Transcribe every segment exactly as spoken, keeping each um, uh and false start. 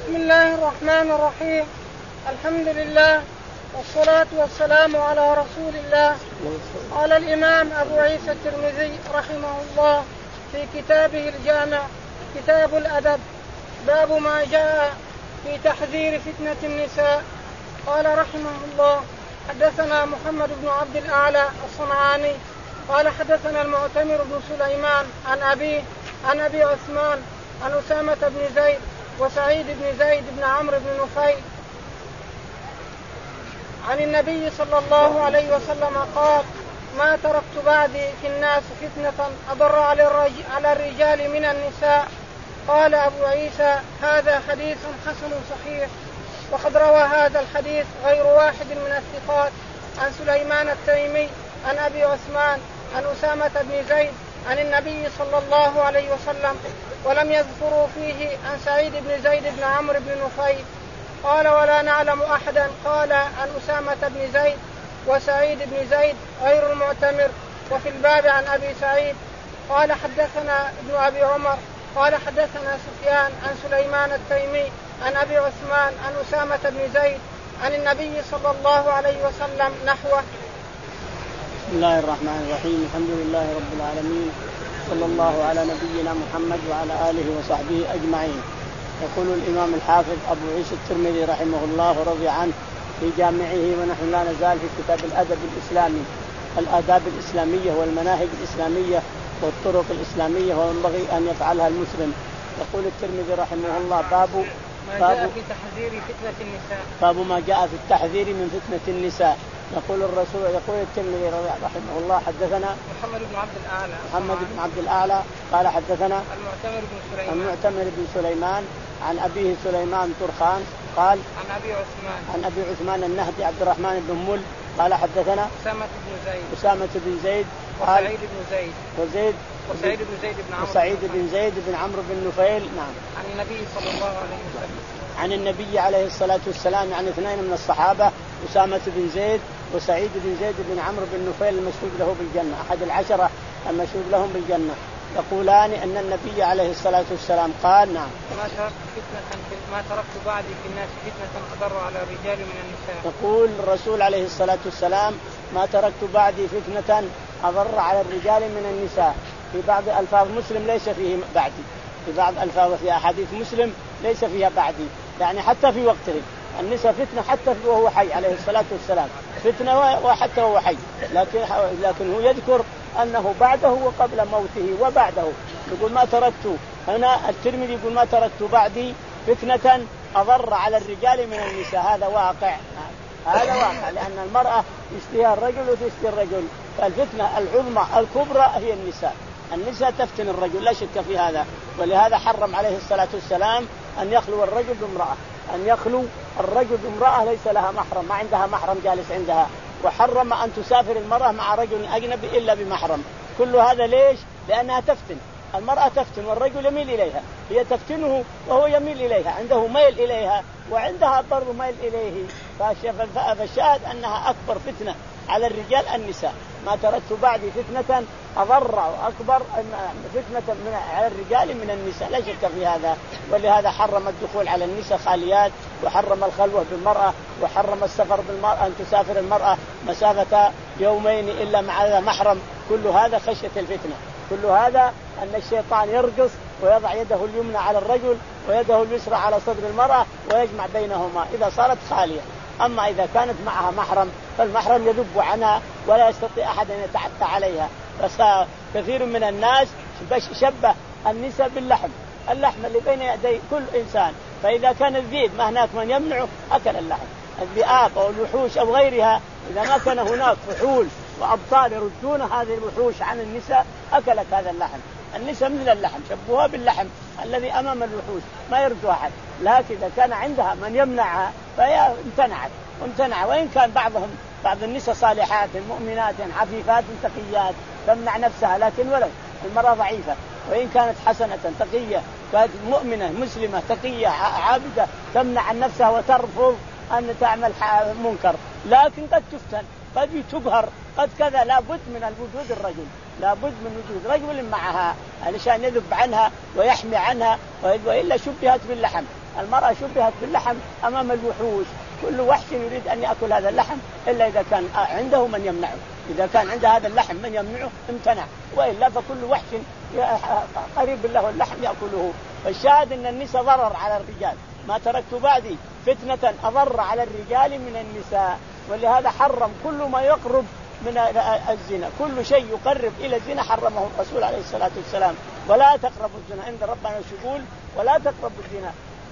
بسم الله الرحمن الرحيم. الحمد لله والصلاة والسلام على رسول الله. قال الإمام أبو عيسى الترمذي رحمه الله في كتابه الجامع كتاب الأدب باب ما جاء في تحذير فتنة النساء. قال رحمه الله حدثنا محمد بن عبد الأعلى الصنعاني قال حدثنا المعتمر بن سليمان عن أبيه عن أبي عثمان عن أسامة بن زيد وسعيد بن زيد بن عمرو بن نفيل عن النبي صلى الله عليه وسلم قال: ما تركت بعدي في الناس فتنة أضر على الرجال من النساء. قال أبو عيسى: هذا حديث حسن صحيح. وقد روى هذا الحديث غير واحد من الثقات عن سليمان التيمي عن أبي عثمان عن أسامة بن زيد عن النبي صلى الله عليه وسلم، ولم يذكروا فيه عن سعيد بن زيد بن عمرو بن نفيل. قال: ولا نعلم أحدا قال عن أسامة بن زيد وسعيد بن زيد غير المعتمر. وفي الباب عن أبي سعيد قال حدثنا ابن أبي عمر قال حدثنا سفيان عن سليمان التيمي عن أبي عثمان عن أسامة بن زيد عن النبي صلى الله عليه وسلم نحوه. بسم الله الرحمن الرحيم. الحمد لله رب العالمين، صلى الله على نبينا محمد وعلى آله وصحبه أجمعين. يقول الإمام الحافظ أبو عيسى الترمذي رحمه الله ورضي عنه في جامعه: ونحن لا نزال في كتاب الأدب الإسلامي، الآداب الإسلامية والمناهج الإسلامية والطرق الإسلامية وينبغي أن يفعلها المسلم. يقول الترمذي رحمه الله: باب ما جاء في تحذير فتنة النساء. باب ما جاء في التحذير من فتنة النساء. يقول الرسول يقول الترمذي رحمه الله: حدثنا محمد بن عبد الأعلى محمد بن عبد الأعلى قال حدثنا المعتمر بن سليمان المعتمر بن سليمان عن أبيه سليمان ترخان قال عن أبي عثمان عن أبي عثمان النهدي عبد الرحمن بن مل قال حدثنا أسامة بن زيد أسامة بن زيد وسعيد بن زيد وزيد وسعيد بن زيد بن عمرو وسعيد بن زيد بن عمرو بن نفيل. نعم. عن النبي صلى الله عليه وسلم عن النبي عليه الصلاة والسلام عن اثنين من الصحابة: أسامة بن زيد وسعيد بن زيد بن عمرو بن نفيل المشهود له بالجنة، أحد العشرة المشهود لهم بالجنة، يقولان أن النبي عليه الصلاة والسلام قال: نعم ما تركت فتنة ما تركت بعدي في الناس فتنة أضر على الرجال من النساء. يقول الرسول عليه الصلاة والسلام: ما تركت بعدي فتنة أضر على الرجال من النساء. في بعض ألفاظ مسلم ليس فيه بعدي، في بعض ألفاظ في أحاديث مسلم ليس فيها بعدي، يعني حتى في وقته النساء فتنة حتى وهو حي عليه الصلاة والسلام، فتنة وحتى وهو حي، لكن لكن هو يذكر أنه بعده وقبل موته وبعده. يقول: ما تركت، هنا الترمذي يقول: ما تركت بعدي فتنة أضر على الرجال من النساء. هذا واقع، هذا واقع، لأن المرأة يشتهيها الرجل وتشتهي الرجل، فالفتنة العظمى الكبرى هي النساء. النساء تفتن الرجل لا شك في هذا، ولهذا حرم عليه الصلاة والسلام أن يخلو الرجل بامرأة، أن يخلو الرجل بامرأة ليس لها محرم، ما عندها محرم جالس عندها، وحرم أن تسافر المرأة مع رجل أجنبي إلا بمحرم. كل هذا ليش؟ لأنها تفتن، المرأة تفتن والرجل يميل إليها، هي تفتنه وهو يميل إليها، عنده ميل إليها وعندها برضو ميل إليه. فالشاهد أنها أكبر فتنة على الرجال النساء. ما تركت بعدي فتنة أضر وأكبر فتنة من على الرجال من النساء، لا شك في هذا. ولهذا حرم الدخول على النساء خاليات، وحرم الخلوة بالمرأة، وحرم السفر بالمرأة، أن تسافر المرأة مسافة يومين إلا مع محرم. كل هذا خشية الفتنة، كل هذا أن الشيطان يرقص ويضع يده اليمنى على الرجل ويده اليسرى على صدر المرأة ويجمع بينهما إذا صارت خالية. أما إذا كانت معها محرم فالمحرم يذب عنها ولا يستطيع أحد أن يتعدى عليها. بس كثير من الناس شبه النساء باللحم، اللحم اللي بين يدي كل إنسان، فإذا كان الذئب ما هناك من يمنعه أكل اللحم. الذئاب أو الوحوش أو غيرها إذا ما كان هناك فحول وأبطال يردون هذه الوحوش عن النساء أكلت هذا اللحم. النساء مثل اللحم، شبهوها باللحم الذي أمام الوحوش ما يرد أحد، لكن إذا كان عندها من يمنعها فهي امتنعت امتنع. وإن كان بعضهم بعض النساء صالحات مؤمنات عفيفات تقيات تمنع نفسها، لكن ولو المرأة ضعيفة وإن كانت حسنة تقية كانت مؤمنة مسلمة تقية عابدة تمنع عن نفسها وترفض أن تعمل منكر، لكن قد تفتن، قد تقهر، قد كذا. لابد من الوجود الرجل، لابد من وجود رجل معها علشان يذب عنها ويحمي عنها، وإلا شبهت باللحم. المرأة شبهت باللحم أمام الوحوش، كل وحش يريد أن يأكل هذا اللحم إلا إذا كان عنده من يمنعه، إذا كان عنده هذا اللحم من يمنعه امتنع، وإلا فكل وحش قريب له اللحم يأكله. فالشاهد أن النساء ضرر على الرجال، ما تركت بعدي فتنة أضر على الرجال من النساء، ولهذا حرم كل ما يقرب من الزنا، كل شيء يقرب إلى الزنا حرمه الرسول عليه الصلاة والسلام. ولا تقربوا الزنا، عند ربنا يقول ولا تقربوا الزنا،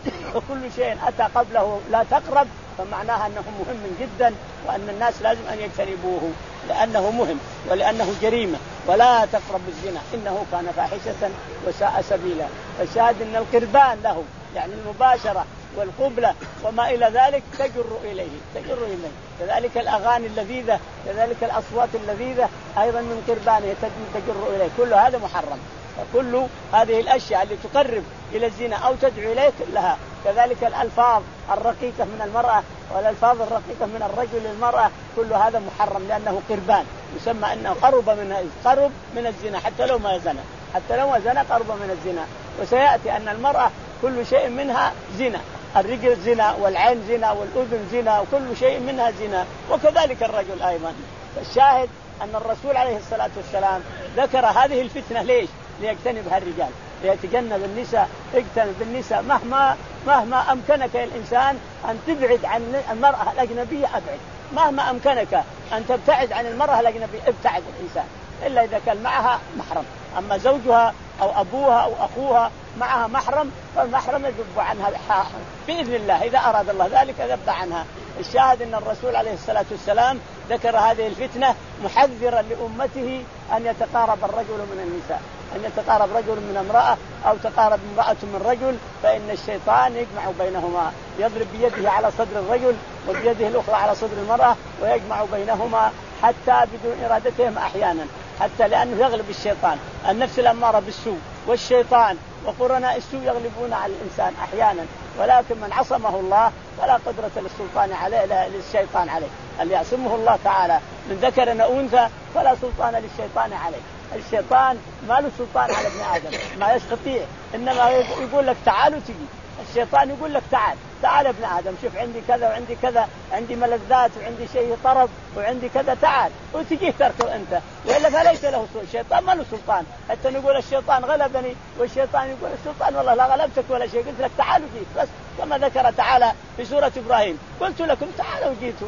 وكل شيء أتى قبله لا تقرب فمعناها أنه مهم جدا، وأن الناس لازم أن يجتنبوه لأنه مهم ولأنه جريمة. ولا تقربوا الزنا إنه كان فاحشة وساء سبيلا. فالشاهد أن القربان له يعني المباشرة والقبلة وما إلى ذلك تجر إليه تجر إليه كذلك الأغاني اللذيذة، كذلك الأصوات اللذيذة أيضا من قربانه تجر إليه، كل هذا محرم. فكل هذه الأشياء اللي تقرب إلى الزنا أو تدعو إليه لها، كذلك الألفاظ الرقيقة من المرأة والألفاظ الرقيقة من الرجل للمرأة، كل هذا محرم لأنه قربان، يسمى أنه قرب من قرب من الزنا حتى لو ما زنا، حتى لو ما زنا قرب من الزنا. وسيأتي أن المرأة كل شيء منها زنا، الرجل زنا والعين زنا والأذن زنا وكل شيء منها زنا، وكذلك الرجل أيضا. فالشاهد أن الرسول عليه الصلاة والسلام ذكر هذه الفتنة ليش؟ ليجتنبها الرجال، ليتجنب النساء، اجتنب النساء مهما مهما أمكنك الإنسان أن تبعد عن المرأة الأجنبية أبعد، مهما أمكنك أن تبتعد عن المرأة الأجنبية ابتعد الإنسان، إلا إذا كان معها محرم. أما زوجها أو أبوها أو أخوها معها محرم فالمحرم يذب عنها بإذن الله، إذا أراد الله ذلك ذب عنها. الشاهد أن الرسول عليه الصلاة والسلام ذكر هذه الفتنة محذرا لأمته أن يتقارب الرجل من النساء، أن يتقارب رجل من امرأة أو تقارب امرأة من رجل، فإن الشيطان يجمع بينهما، يضرب بيده على صدر الرجل وبيده الأخرى على صدر المرأة ويجمع بينهما حتى بدون إرادتهم أحيانا، حتى لأنه يغلب الشيطان، النفس الأمارة بالسوء والشيطان وقرناء السوء يغلبون على الإنسان أحيانا، ولكن من عصمه الله فلا قدرة للسلطان عليه للشيطان عليه، اللي يعصمه الله تعالى من ذكر أو أنثى فلا سلطان للشيطان عليه. الشيطان ما له سلطان على ابن آدم، ما يستطيع، إنما يقول لك تعالوا تجي، الشيطان يقول لك تعال تعال ابن آدم، شوف عندي كذا وعندي كذا، عندي ملذات وعندي شيء طرب وعندي كذا، تعال وتجيه تركب أنت، وإلا فليس له سلطان. الشيطان ما له سلطان، حتى نقول الشيطان غلبني، والشيطان يقول السلطان والله لا غلبتك ولا شيء، قلت لك تعالوا جيت بس، كما ذكر تعالى في سورة إبراهيم قلت لكم تعالوا جيتوا.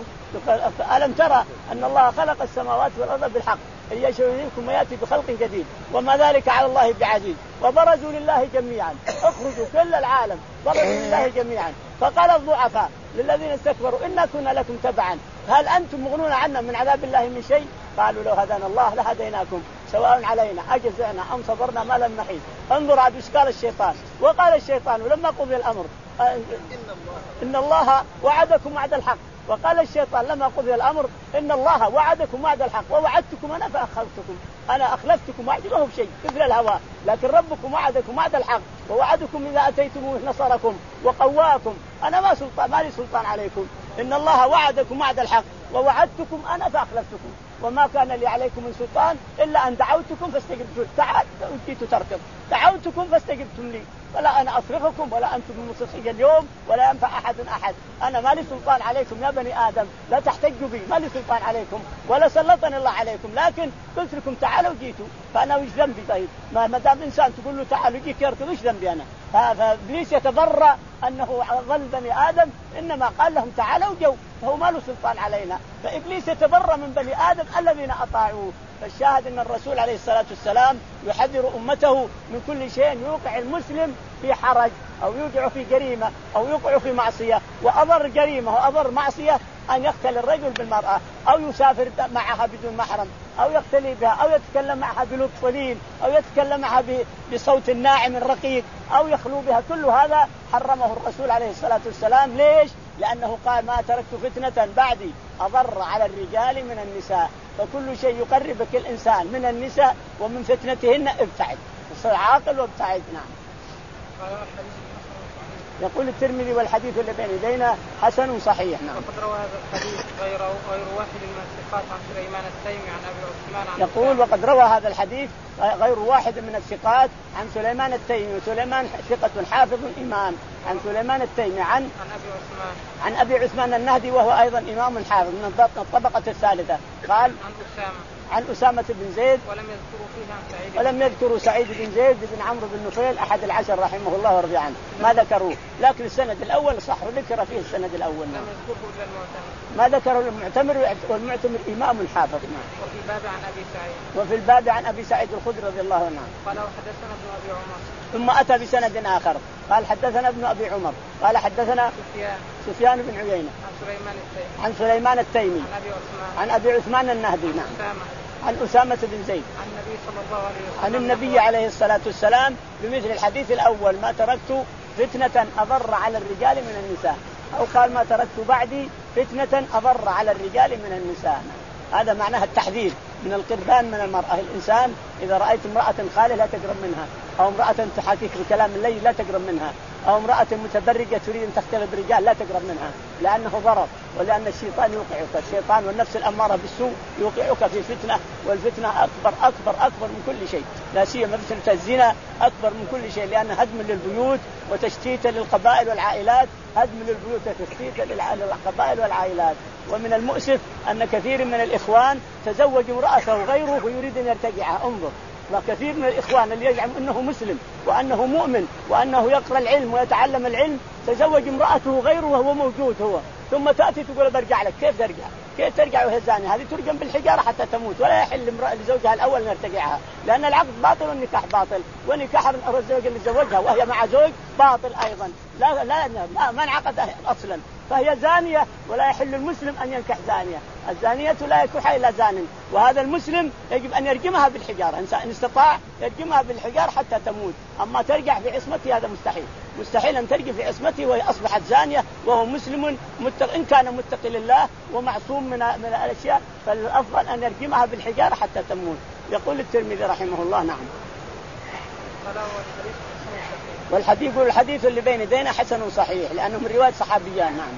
ألم ترى أن الله خلق السماوات والأرض بالحق إن يشاء يذهبكم ويأتي بخلق جديد وما ذلك على الله بعزيز، وبرزوا لله جميعا، اخرجوا كل العالم برزوا لله جميعا، فقال الضعفاء للذين استكبروا إنا كنا لكم تبعا هل أنتم مغنون عنا من عذاب الله من شيء؟ قالوا لو هدانا الله لهديناكم سواء علينا أجزعنا أم صبرنا ما لم نحيد. انظر عاد ايش قال الشيطان، وقال الشيطان لما قضي الأمر إن الله وعدكم وعد الحق، وقال الشيطان لما قضي الأمر إن الله وعدكم وعد الحق ووعدتكم أنا فأخلفتكم، أنا أخلفتكم وعدي ما هو شيء مثل الهواء، لكن ربكم وعدكم وعد الحق ووعدكم إذا أتيتموه نصركم وقواكم، أنا ما سلطان ما لي سلطان عليكم، إن الله وعدكم وعد الحق ووعدتكم أنا فأخلفتكم وما كان لي عليكم من سلطان إلا أن دعوتكم فاستجبتم، تعال جيتوا تركب، دعوتكم فاستجبتم لي، فلا أنا أصرخكم ولا أنتم مصرخي اليوم ولا ينفع أحد أحد، أنا ما لي سلطان عليكم يا بني آدم، لا تحتجوا بي، ما لي سلطان عليكم ولا سلطني الله عليكم، لكن قلت لكم تعالوا جيتوا، فأنا وش ذنبي؟ طيب ما دام إنسان تقول له تعالوا جيك يركض وش ذنبي أنا؟ فإبليس يتبرأ أنه ظل بني آدم، إنما قال لهم تعالوا جو، فهو ما له سلطان علينا، فإبليس يتبرأ من بني آدم الذين أطاعوه. فالشاهد أن الرسول عليه الصلاة والسلام يحذر أمته من كل شيء يوقع المسلم في حرج أو يوقع في جريمة أو يوقع في معصية، وأضر جريمة وأضر معصية أن يختل الرجل بالمرأة أو يسافر معها بدون محرم أو يختلي بها أو يتكلم معها بلطف لين أو يتكلم معها بصوت ناعم رقيق أو يخلو بها، كل هذا حرمه الرسول عليه الصلاة والسلام. ليش؟ لأنه قال ما تركت فتنة بعدي أضر على الرجال من النساء، فكل شيء يقربك الإنسان من النساء ومن فتنتهن ابتعد، صر عاقل وابتعد. نعم. يقول الترمذي والحديث اللي بين يدينا حسن صحيح. نعم. وقد روى هذا الحديث غير غير واحد من الثقات عن سليمان التيمي عن أبي عثمان عن يقول وقد روى هذا الحديث غير واحد من الثقات عن سليمان التيمي، وسليمان ثقة حافظ إمام عن سليمان التيمي عن عن أبي عثمان عن أبي عثمان النهدي وهو أيضا إمام حافظ من الطبقة الثالثة. قال عن أسامة عن أسامة بن زيد ولم يذكروا فيها سعيد ولم يذكروا سعيد بن زيد بن عمرو بن نفيل أحد العشر رحمه الله ورضي عنه ما ذكروه، لكن السند الأول صح وذكر فيه السند الأول. لم يذكره إلا المعتمر ما ذكره المعتمر، والمعتمر إمام حافظ. وفي الباب عن أبي سعيد وفي الباب عن أبي سعيد الخدري رضي الله عنه. قال وحدثنا ابن أبي عمر ثم أتى بسند آخر قال حدثنا ابن أبي عمر قال حدثنا سفيان سفيان بن عيينة عن سليمان التيمي عن سليمان التيمي عن أبي عثمان عن أبي عثمان النهدي نعم أسامة عن أسامة بن زيد عن النبي صلى الله عليه وسلم عن النبي عليه الصلاة والسلام بمثل الحديث الأول ما تركت فتنة أضر على الرجال من النساء، أو قال ما تركت بعدي فتنة أضر على الرجال من النساء. هذا معناها التحذير من القربان من المرأة. الإنسان إذا رأيت امرأة خالة لا تقرب منها، أو امرأة تحاكيك بكلام الليل لا تقرب منها، أو امرأة متبرجة تريد أن تختلط برجال لا تقرب منها، لأنه ضرر، ولأن الشيطان يوقعك، الشيطان والنفس الأمارة بالسوء يوقعك في فتنة، والفتنة أكبر أكبر أكبر من كل شيء، لا سيما فتنة الزنا أكبر من كل شيء، لأن هدم للبيوت وتشتيت للقبائل والعائلات، هدم للبيوت وتشتيت للقبائل والعائلات. ومن المؤسف أن كثير من الإخوان تزوج امرأته غيره ويريد أن يرتجعها. انظر، وكثير من الإخوان اللي يزعم أنه مسلم وأنه مؤمن وأنه يقرأ العلم ويتعلم العلم تزوج امرأته غيره وهو موجود هو، ثم تأتي تقول برجع لك. كيف ترجع؟ كيف ترجع وهي زانية؟ هذه ترجم بالحجارة حتى تموت، ولا يحل امرأة لزوجها الأول أن يرتجعها، لأن العقد باطل والنكاح باطل، ونكاح الزوج اللي زوجها وهي مع زوج باطل أيضا، لا لا لا ما انعقد أصلا، فهي زانية ولا يحل المسلم أن ينكح زانية. الزانية لا يكح إلا زان، وهذا المسلم يجب أن يرجمها بالحجارة إن استطاع يرجمها بالحجارة حتى تموت. أما ترجع في عصمته هذا مستحيل، مستحيل أن ترجع في عصمته وهي أصبحت زانية وهو مسلم متق... إن كان متقي لله ومعصوم من من الأشياء، فالأفضل أن يرجمها بالحجارة حتى تموت. يقول الترمذي رحمه الله نعم. والحديث يقول الحديث اللي بين يدينا حسن صحيح لأنه من رواية صحابيان. نعم.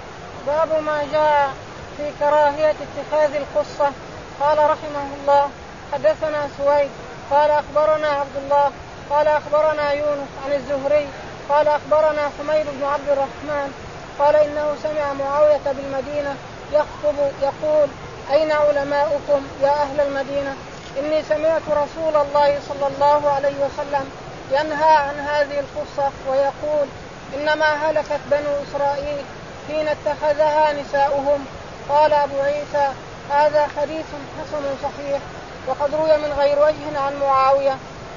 باب ما جاء في كراهية اتخاذ القصة. قال رحمه الله حدثنا سويد قال أخبرنا عبد الله قال أخبرنا يونس عن الزهري قال أخبرنا حميد بن عبد الرحمن قال إنه سمع معاوية بالمدينة يخطب يقول أين علماؤكم يا أهل المدينة؟ إني سمعت رسول الله صلى الله عليه وسلم ينهى عن هذه القصة ويقول إنما هلكت بنو إسرائيل حين اتخذها نساؤهم. قال أبو عيسى هذا حديث حسن صحيح وقد روي من غير وجه عن معاوية.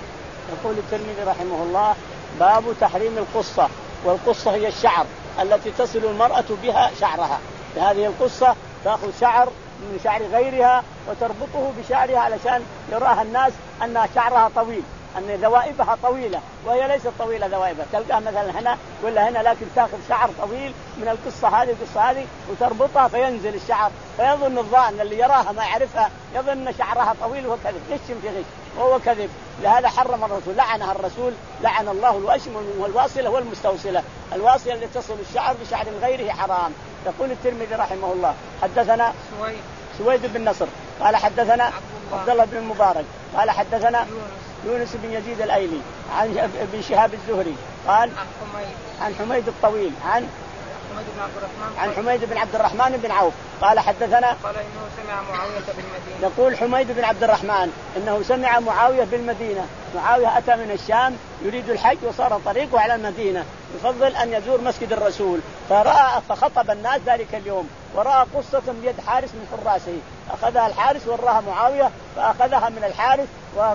يقول الترمذي رحمه الله باب تحريم القصة. والقصة هي الشعر التي تصل المرأة بها شعرها. هذه القصة تأخذ شعر من شعر غيرها وتربطه بشعرها علشان يراها الناس أن شعرها طويل، أن ذوائبها طويلة وهي ليست طويلة ذوائبها، تلقى مثلا هنا ولا هنا، لكن تأخذ شعر طويل من القصة هذه القصة هذه وتربطها فينزل الشعر، فيظن الظان اللي يراها ما يعرفها يظن أن شعرها طويل وهو كذب، غش في غش وهو كذب. لهذا حرم الرسول، لعنها الرسول، لعن الله الواشم والواصلة والمستوصلة. الواصلة اللي تصل الشعر بشعر غيره حرام. يقول الترمذي رحمه الله حدثنا سويد سويد بن نصر قال حدثنا عبد الله بن المبارك قال حدثنا يونس, يونس بن يزيد الأيلي عن ابن شهاب الزهري قال عن حميد عن حميد الطويل عن حميد بن عبد الرحمن عن حميد بن عبد الرحمن بن عوف قال حدثنا قال إنه سمع معاوية بالمدينة. يقول حميد بن عبد الرحمن إنه سمع معاوية بالمدينة. معاوية أتى من الشام يريد الحج وصار طريقه على المدينة، يفضل أن يزور مسجد الرسول، فرأى فخطب الناس ذلك اليوم ورأى قصة بيد حارس من حراسه، أخذها الحارس وراها معاوية فأخذها من الحارس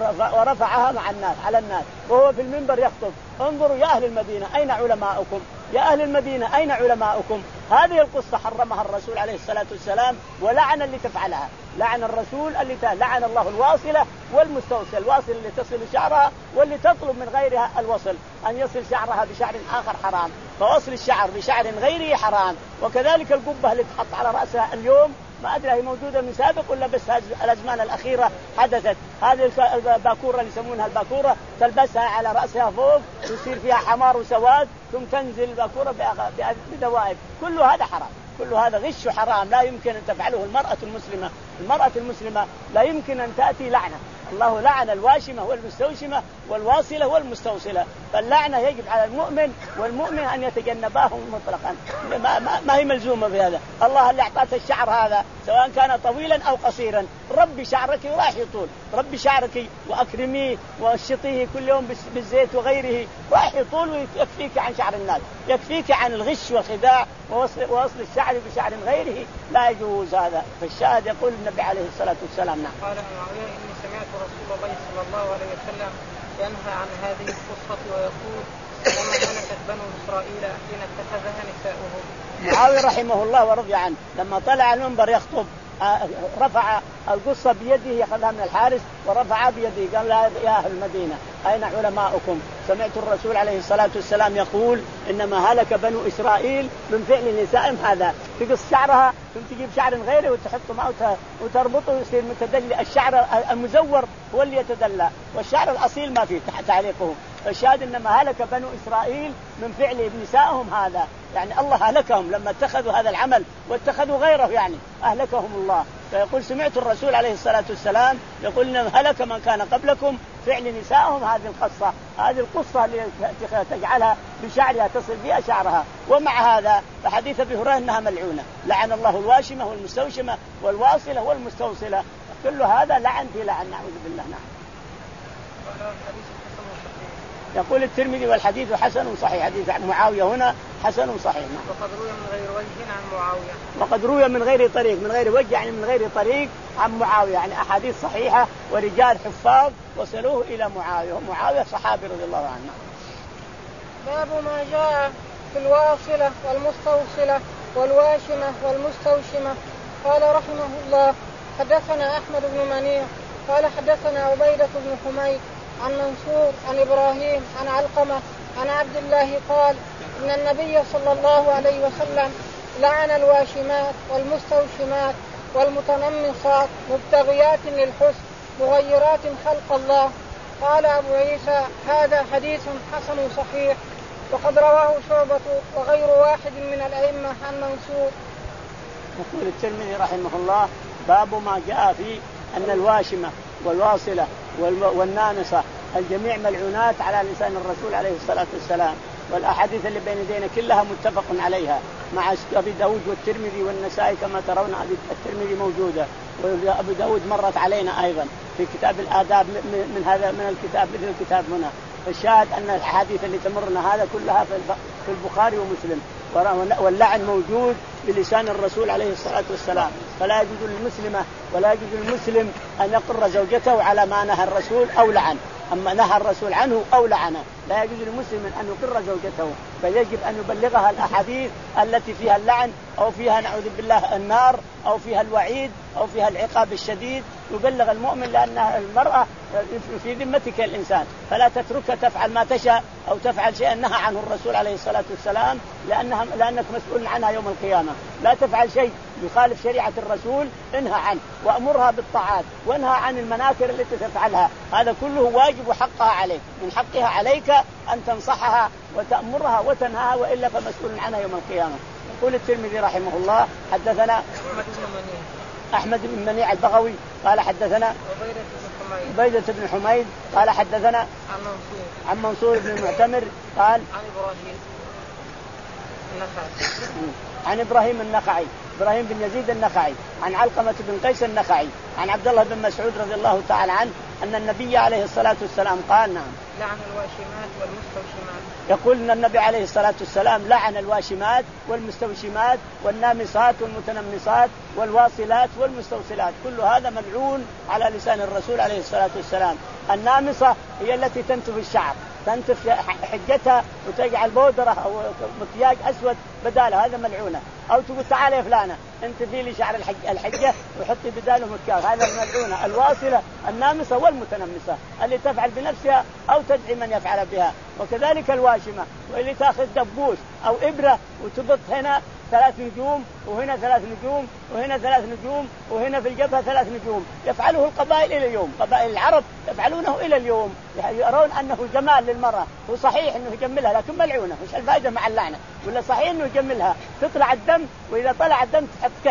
ورفعها مع الناس على الناس وهو في المنبر يخطب. انظروا يا أهل المدينة أين علماؤكم؟ يا أهل المدينة أين علماؤكم؟ هذه القصة حرمها الرسول عليه الصلاة والسلام ولعن اللي تفعلها. لعن الرسول اللي لعن الله الواصلة والمستوصل، الواصل اللي تصل شعرها واللي تطلب من غيرها الوصل، أن يصل شعرها بشعر آخر حرام، فوصل الشعر بشعر غيره حرام. وكذلك القبة اللي تحط على رأسها اليوم ما أدري هي موجودة من سابق ولا بس الأزمان الأخيرة حدثت. هذه الباكورة اللي يسمونها الباكورة تلبسها على رأسها فوق يصير فيها حمار وسواد ثم تنزل الباكورة بدوائب، كل هذا حرام، كل هذا غش حرام لا يمكن أن تفعله المرأة المسلمة. المرأة المسلمة لا يمكن أن تأتي لعنة الله لعن الواشمة والمستوشمة والواصلة والمستوصلة. فاللعنة يجب على المؤمن والمؤمن أن يتجنباه مطلقا، ما, ما, ما هي ملزومة بهذا. الله اللي أعطاك الشعر هذا سواء كان طويلا أو قصيرا، ربي شعرك وراح يطول، ربي شعرك وأكرميه واشطيه كل يوم بالزيت وغيره راح يطول ويكفيك عن شعر الناس، يكفيك عن الغش والخداع ووصل, ووصل الشعر بشعر غيره، لا يجوز هذا. فالشاهد يقول النبي عليه الصلاة والسلام نعم. قال معاوية إني سمعت رسول الله صلى الله عليه وسلم ينهى عن هذه القصة ويقول لما هلكت بنو إسرائيل حين اتخذها نساؤهم. معاوية رحمه الله ورضي عنه لما طلع المنبر يخطب رفع القصة بيده، يأخذها من الحارس ورفع بيده قال يا أهل المدينة أين علماؤكم؟ سمعت الرسول عليه الصلاة والسلام يقول إنما هلك بنو إسرائيل من فعل نسائهم هذا، تقص شعرها ثم تجيب شعر غيره وتحطه معه وتربطه ويصير متدلي. الشعر المزور هو اللي يتدلى والشعر الأصيل ما فيه تعليقه. الشاهد إنما هلك بنو إسرائيل من فعل نسائهم هذا، يعني الله هلكهم لما اتخذوا هذا العمل واتخذوا غيره، يعني أهلكهم الله. فيقول سمعت الرسول عليه الصلاة والسلام يقول إنما هلك من كان قبلكم فعل نسائهم هذه القصة، هذه القصة اللي تجعلها بشعرها تصل بها شعرها. ومع هذا فحديث أبي هريرة أنها ملعونة، لعن الله الواشمة والمستوشمة والواصلة والمستوصلة، كل هذا لعن في لعن، نعوذ بالله. نعم. يقول الترمذي والحديث حسن صحيح، حديث معاوية هنا حسن صحيح. وقد روي من غير وجه عن معاوية، وقد روي من غير طريق، من غير وجه يعني من غير طريق عن معاوية، يعني أحاديث صحيحة ورجال حفاظ وصلوه إلى معاوية، ومعاوية صحابي رضي الله عنه. باب ما جاء في الواصلة والمستوصلة والواشمة والمستوشمة. قال رحمه الله حدثنا أحمد بن منيع قال حدثنا عبيدة بن حميد عن منصور عن إبراهيم عن علقمة عن عبد الله قال إن النبي صلى الله عليه وسلم لعن الواشمات والمستوشمات والمتنمصات مبتغيات للحسن مغيرات خلق الله. قال أبو عيسى هذا حديث حسن صحيح. وقد رواه شعبة وغير واحد من الأئمة عن منصور. يقول الترمذي رحمه الله باب ما جاء في أن الواشمة والواصلة والنامصة الجميع ملعونات على لسان الرسول عليه الصلاة والسلام، والأحاديث اللي بين يدينا كلها متفق عليها مع أبي داود والترمذي والنسائي كما ترون. الترمذي موجودة وأبو داود مرت علينا أيضا في كتاب الآداب من هذا من الكتاب مثل الكتاب هنا. الشاهد أن الأحاديث اللي تمرنا هذا كلها في البخاري ومسلم، واللعن موجود بلسان الرسول عليه الصلاة والسلام. فلا يجوز للمسلمة ولا يجوز للمسلم أن يقر زوجته على ما نهى الرسول أو لعن، أما نهى الرسول عنه أو لعنه لا يجوز للمسلم أن يقر زوجته، بل يجب أن يبلغها الأحاديث التي فيها اللعن أو فيها نعوذ بالله النار أو فيها الوعيد أو فيها العقاب الشديد. يبلغ المؤمن لأن المرأة في ذمتك الإنسان، فلا تتركها تفعل ما تشاء أو تفعل شيئا نهى عنه الرسول عليه الصلاة والسلام، لأنها لأنك مسؤول عنها يوم القيامة. لا تفعل شيء يخالف شريعة الرسول انهى عنه وأمرها بالطاعات وانهى عن المناكر التي تفعلها، هذا كله واجب وحقها عليك، من حقها عليك أن تنصحها وتأمرها وتنهاها، وإلا فمسؤول عنها يوم القيامة. يقول الترمذي رحمه الله حدثنا أحمد بن منيع البغوي قال حدثنا عبيدة بن حميد قال حدثنا عن منصور عن منصور بن المعتمر قال عن إبراهيم النخعي عن إبراهيم النخعي إبراهيم بن يزيد النخعي عن علقمة بن قيس النخعي عن عبد الله بن مسعود رضي الله تعالى عنه أن النبي عليه الصلاة والسلام قال نعم لعن الواشمات والمستوشمات. يقول أن النبي عليه الصلاة والسلام لعن الواشمات والمستوشمات والنامصات والمتنمصات والواصلات والمستوصلات، كل هذا ملعون على لسان الرسول عليه الصلاة والسلام. النامصة هي التي تنتف الشعر، تنتف حجتها وتجعل بودرة أو مكياج أسود بدالها، هذا ملعونة. أو تقول تعال يا فلانة أنت في لي شعر الحجة وحطي بداله مكياج، هذا ملعونة. الواصلة النامصة والمتنمصة اللي تفعل بنفسها أو تدعي من يفعل بها. وكذلك الواشمة واللي تأخذ دبوس أو إبرة وتبط هنا ثلاث نجوم وهنا ثلاث نجوم وهنا ثلاث نجوم وهنا في الجبهة ثلاث نجوم، يفعله القبائل إلى اليوم، قبائل العرب يفعلونه إلى اليوم، يرون أنه جمال للمرأة. هو صحيح أنه يجملها لكن ملعونة، مش الفائدة مع اللعنة، ولا صحيح أنه يجملها تطلع الدم، وإذا طلع الدم تحط كحل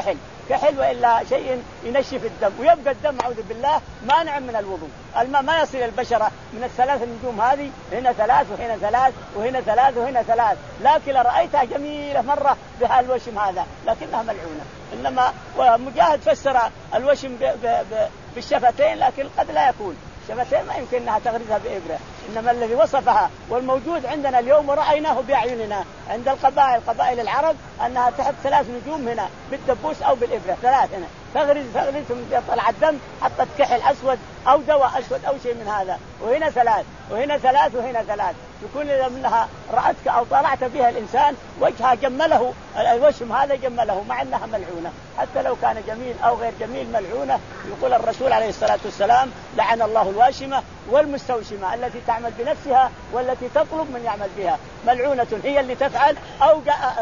كحل وإلا شيء ينشف الدم، ويبقى الدم أعوذ بالله مانع من الوضوء. الماء ما يصل البشرة من الثلاث النجوم هذه، هنا ثلاث وهنا ثلاث وهنا ثلاث وهنا ثلاث، لكن رأيتها جميلة مرة بها الوشم هذا لكنها ملعونة. إنما ومجاهد فسر الوشم بالشفتين، لكن قد لا يكون شفتين ما يمكن أنها تغرزها بإبرة، إنما الذي وصفها والموجود عندنا اليوم ورأيناه بأعيننا عند القبائل قبائل العرب أنها تحت ثلاث نجوم هنا بالدبوس أو بالإبرة، ثلاث هنا تغرز تغرز ثم يطلع الدم حتى كحل أسود أو دواء أسود أو شيء من هذا، وهنا ثلاث وهنا ثلاث وهنا ثلاث، تكون إذا منها رأتك أو طلعت بها الإنسان وجهها جمله، الوشم هذا جمله مع أنها ملعونة، حتى لو كان جميل أو غير جميل ملعونة. يقول الرسول عليه الصلاة والسلام لعن الله الواشمة والمستوشمة التي تعمل بنفسها والتي تطلب من يعمل بها، ملعونة هي اللي تفعل أو جاء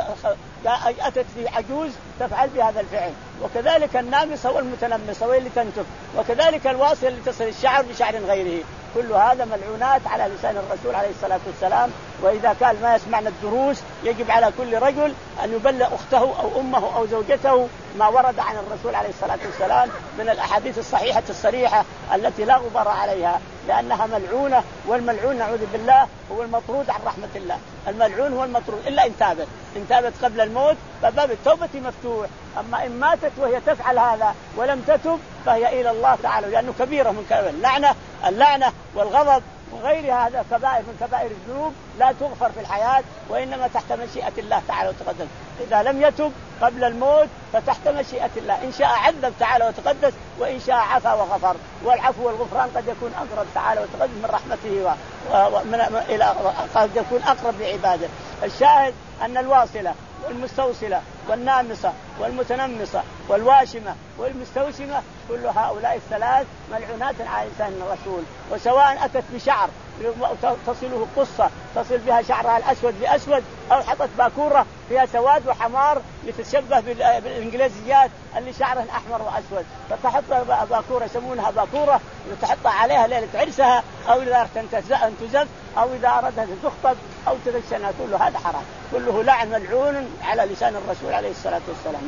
أتت في عجوز تفعل بهذا الفعل، وكذلك النامصة والمتنمصة واللي تنتف، وكذلك الواصل اللي تصل الشعر بشعر غيره، كل هذا ملعونات على لسان الرسول عليه الصلاة والسلام. وإذا كان ما يسمعنا الدروس يجب على كل رجل أن يبلغ أخته أو أمه أو زوجته ما ورد عن الرسول عليه الصلاة والسلام من الأحاديث الصحيحة الصريحة التي لا غبار عليها، لأنها ملعونة، والملعون نعوذ بالله هو المطرود عن رحمة الله، الملعون هو المطرود إلا إن تابت، إن تابت قبل الموت فباب التوبة مفتوح، أما إن ماتت وهي تفعل هذا ولم تتب فهي إلى الله تعالى، لأنه كبيرة من كبائر اللعنة اللعنة والغضب وغير هذا كبائر من كبائر الذنوب لا تغفر في الحياة، وإنما تحت مشيئة الله تعالى وتقدس. إذا لم يتب قبل الموت فتحت مشيئة الله، إن شاء عذب تعالى وتقدس وإن شاء عفا وغفر، والعفو والغفران قد يكون أقرب تعالى وتقدس من رحمته ومن إلى قد يكون أقرب لعباده. الشاهد أن الواصلة والمستوصلة والنامصة والمتنمصة والواشمة والمستوشمة كل هؤلاء الثلاث ملعونات على لسان الرسول، وسواء أتت بشعر تصله قصة تصل بها شعرها الأسود بأسود، أو حطت باكورة فيها سواد وحمار لتتشبه بالإنجليزيات اللي شعرها أحمر وأسود، فتحط باكورة يسمونها باكورة وتحط عليها ليلة عرسها، أو إذا أردت أن تزف أو إذا أردت أن تخطب أو تدشنها، كل هذا حرام، كله لعن ملعون على لسان الرسول عليه الصلاة والسلام.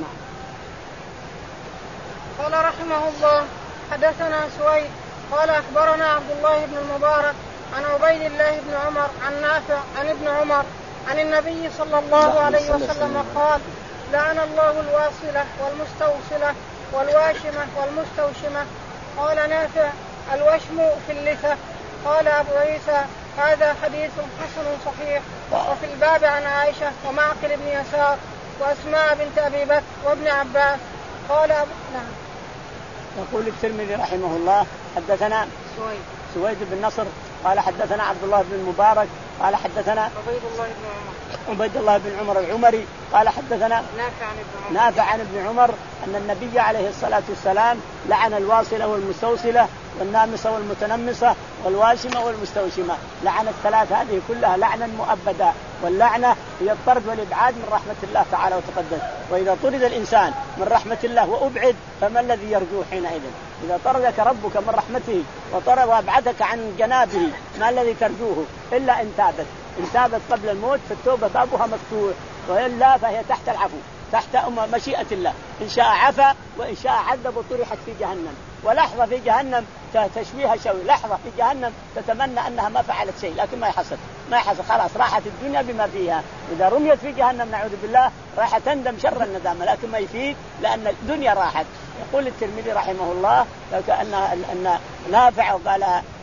قال رحمه الله حدثنا سويد قال أخبرنا عبد الله بن المبارك عن عبيد الله بن عمر عن نافع عن ابن عمر عن النبي صلى الله عليه وسلم قال لعن الله الواصلة والمستوصلة والواشمة والمستوشمة. قال نافع الوشم في اللثة. قال أبو عيسى هذا حديث حسن صحيح. وفي الباب عن عائشة ومعقل بن يسار وأسماء بنت أبي بكر وابن عباس. قال أبو نعم. يقول الترمذي رحمه الله حدثنا سويد سويد بن نصر قال حدثنا عبد الله بن المبارك قال حدثنا عبيد الله بن عمر عبيد الله بن عمر العمري قال حدثنا نافع عن ابن عمر نافع عن ابن عمر أن النبي عليه الصلاة والسلام لعن الواصلة والمستوصلة والنامصة والمتنمصة والواشمة والمستوشمة، لعن الثلاث هذه كلها لعنا مؤبدا، واللعنة هي الطرد والإبعاد من رحمة الله تعالى وتقدس. وإذا طرد الإنسان من رحمة الله وأبعد فما الذي يرجوه حينئذ؟ إذا طردك ربك من رحمته وطرد وأبعدك عن جنابه ما الذي ترجوه إلا إن تابت؟ إن تابت قبل الموت فالتوبة بابها مفتوح، وإلا فهي تحت العفو تحت مشيئة الله، إن شاء عفا وإن شاء عذب وطرحت في جهنم. ولحظة في جهنم تشويها شوي، لحظة في جهنم تتمنى أنها ما فعلت شيء لكن ما يحصل ما يحصل خلاص راحت الدنيا بما فيها. إذا رميت في جهنم نعوذ بالله راح تندم شر الندامة لكن ما يفيد لأن الدنيا راحت. يقول الترمذي رحمه الله كأن أن نافع قال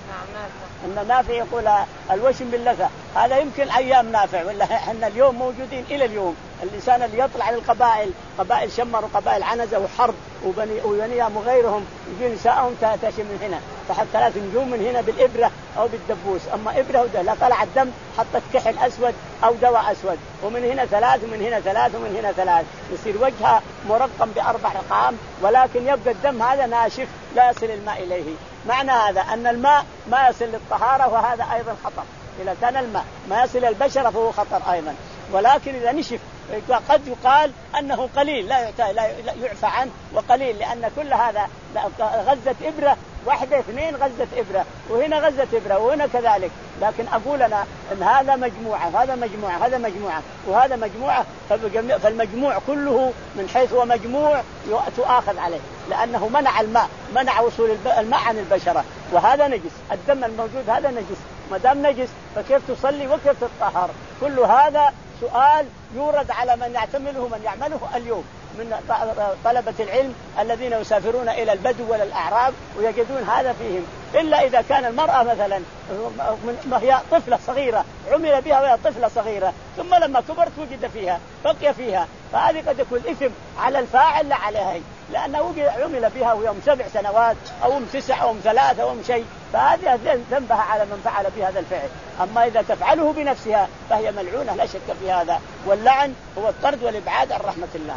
أن نافع يقول الوشم باللثة، هذا يمكن أيام نافع ولا احنا اليوم موجودين إلى اليوم. اللسان اللي يطلع للقبائل قبائل شمر وقبائل عنزة وحرب وبني وبنيام وغيرهم يجي نساءهم تهتشم من هنا تحت ثلاث نجوم من هنا بالإبرة أو بالدبوس، أما إبرة وده لا طلع الدم حطت كحل أسود أو دواء أسود، ومن هنا ثلاث ومن هنا ثلاث ومن هنا ثلاث، يصير وجهها مرقم بأربع رقام ولكن يبقى الدم هذا ناشف لا يصل الماء إليه. معنى هذا أن الماء ما يصل للطهارة وهذا أيضا خطر، إذا كان الماء ما يصل البشرة فهو خطر أيضا، ولكن إذا نشف قد يقال أنه قليل لا لا يعفى عنه وقليل، لأن كل هذا غزة إبرة واحدة اثنين غزة إبرة، وهنا غزة إبرة وهنا كذلك. لكن أقول أنا إن هذا مجموعة هذا مجموعة هذا مجموعة وهذا مجموعة، فالمجموع كله من حيث هو مجموع تؤاخذ عليه، لأنه منع الماء منع وصول الماء عن البشرة، وهذا نجس. الدم الموجود هذا نجس، ما دام نجس فكيف تصلي وكيف تطهر؟ كل هذا سؤال يورد على من يعتمله من يعمله اليوم من طلبة العلم الذين يسافرون إلى البدو ولا الأعراب ويجدون هذا فيهم. إلا إذا كان المرأة مثلا هي طفلة صغيرة عمل بها وهي طفلة صغيرة، ثم لما كبرت وجد فيها بقي فيها، فهذه قد يكون إثم على الفاعل لا عليها، لأنه عمل بها وهي سبع سنوات أو ام تسع أو ام ثلاثة أو ام شيء، فهذه ذنبها على من فعل بهذا الفعل. أما إذا تفعله بنفسها فهي ملعونة لا شك في هذا، واللعن هو الطرد والإبعاد عن رحمة الله.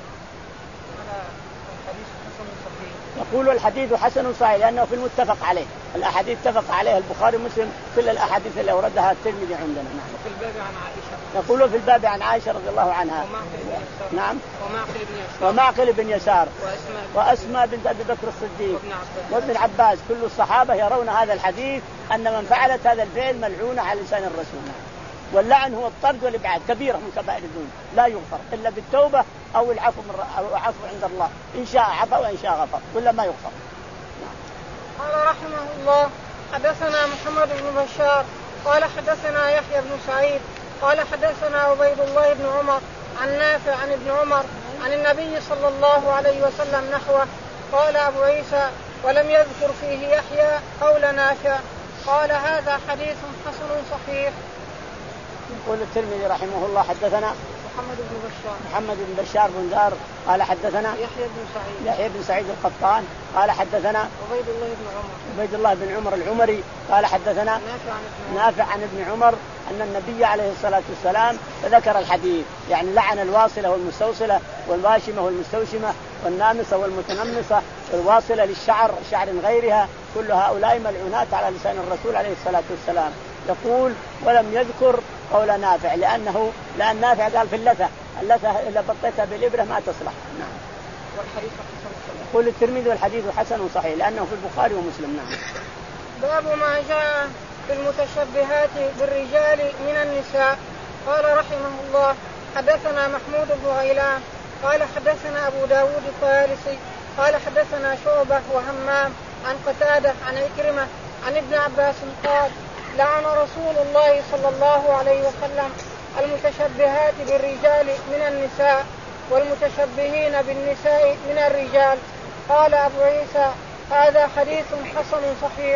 يقول الحديث حسن صحيح لأنه في المتفق عليه، الأحاديث اتفق عليها البخاري ومسلم كل الأحاديث اللي أوردها الترمذي عندنا. نعم. وفي الباب عن عائشة يقول في الباب عن عائشة رضي الله عنها. نعم. ومعقل بن يسار ومعقل بن يسار وأسماء, وأسماء بنت أبي بكر الصديق وابن عباس، كل الصحابة يرون هذا الحديث أن من فعلت هذا الفعل ملعونة على لسان الرسول. واللعن هو الطرد والإبعاد، كبيرة من كبائر الذنوب لا يغفر إلا بالتوبة أو العفو من أو العفو عند الله، إن شاء عفا وإن شاء غفر، ولا ما يغفر. قال رحمه الله حدثنا محمد بن بشار قال حدثنا يحيى بن سعيد قال حدثنا عبيد الله بن عمر عن نافع عن ابن عمر عن النبي صلى الله عليه وسلم نحوه. قال أبو عيسى ولم يذكر فيه يحيى قول نافع. قال هذا حديث حسن صحيح. يقول الترمذي رحمه الله حدثنا محمد بن بشار محمد بن بشار بن دار قال حدثنا يحيى بن سعيد يحيى بن سعيد القطان قال حدثنا عبيد الله بن عمر عبيد الله بن عمر العمري قال حدثنا نافع عن, نافع عن ابن عمر أن النبي عليه الصلاة والسلام فذكر الحديث، يعني لعن الواصلة والمستوصلة والواشمة والمستوشمة والنامصة والمتنمصة والواصلة للشعر شعر غيرها، كل هؤلاء ملعونات على لسان الرسول عليه الصلاة والسلام. يقول ولم يذكر قول نافع لأنه لأن نافع قال في اللثة اللثة إذا بطيتها بالإبرة ما تصلح. نعم. والحديث حسن. يقول الترمذي والحديث حسن صحيح لأنه في البخاري ومسلم. نعم. باب ما جاء في المتشبهات بالرجال من النساء. قال رحمه الله حدثنا محمود بن غيلان قال حدثنا أبو داود الطيالسي قال حدثنا شعبة وهمام عن قتادة عن عكرمة عن ابن عباس قال لعن رسول الله صلى الله عليه وسلم المتشبهات بالرجال من النساء والمتشبهين بالنساء من الرجال. قال أبو عيسى هذا حديث حسن صحيح.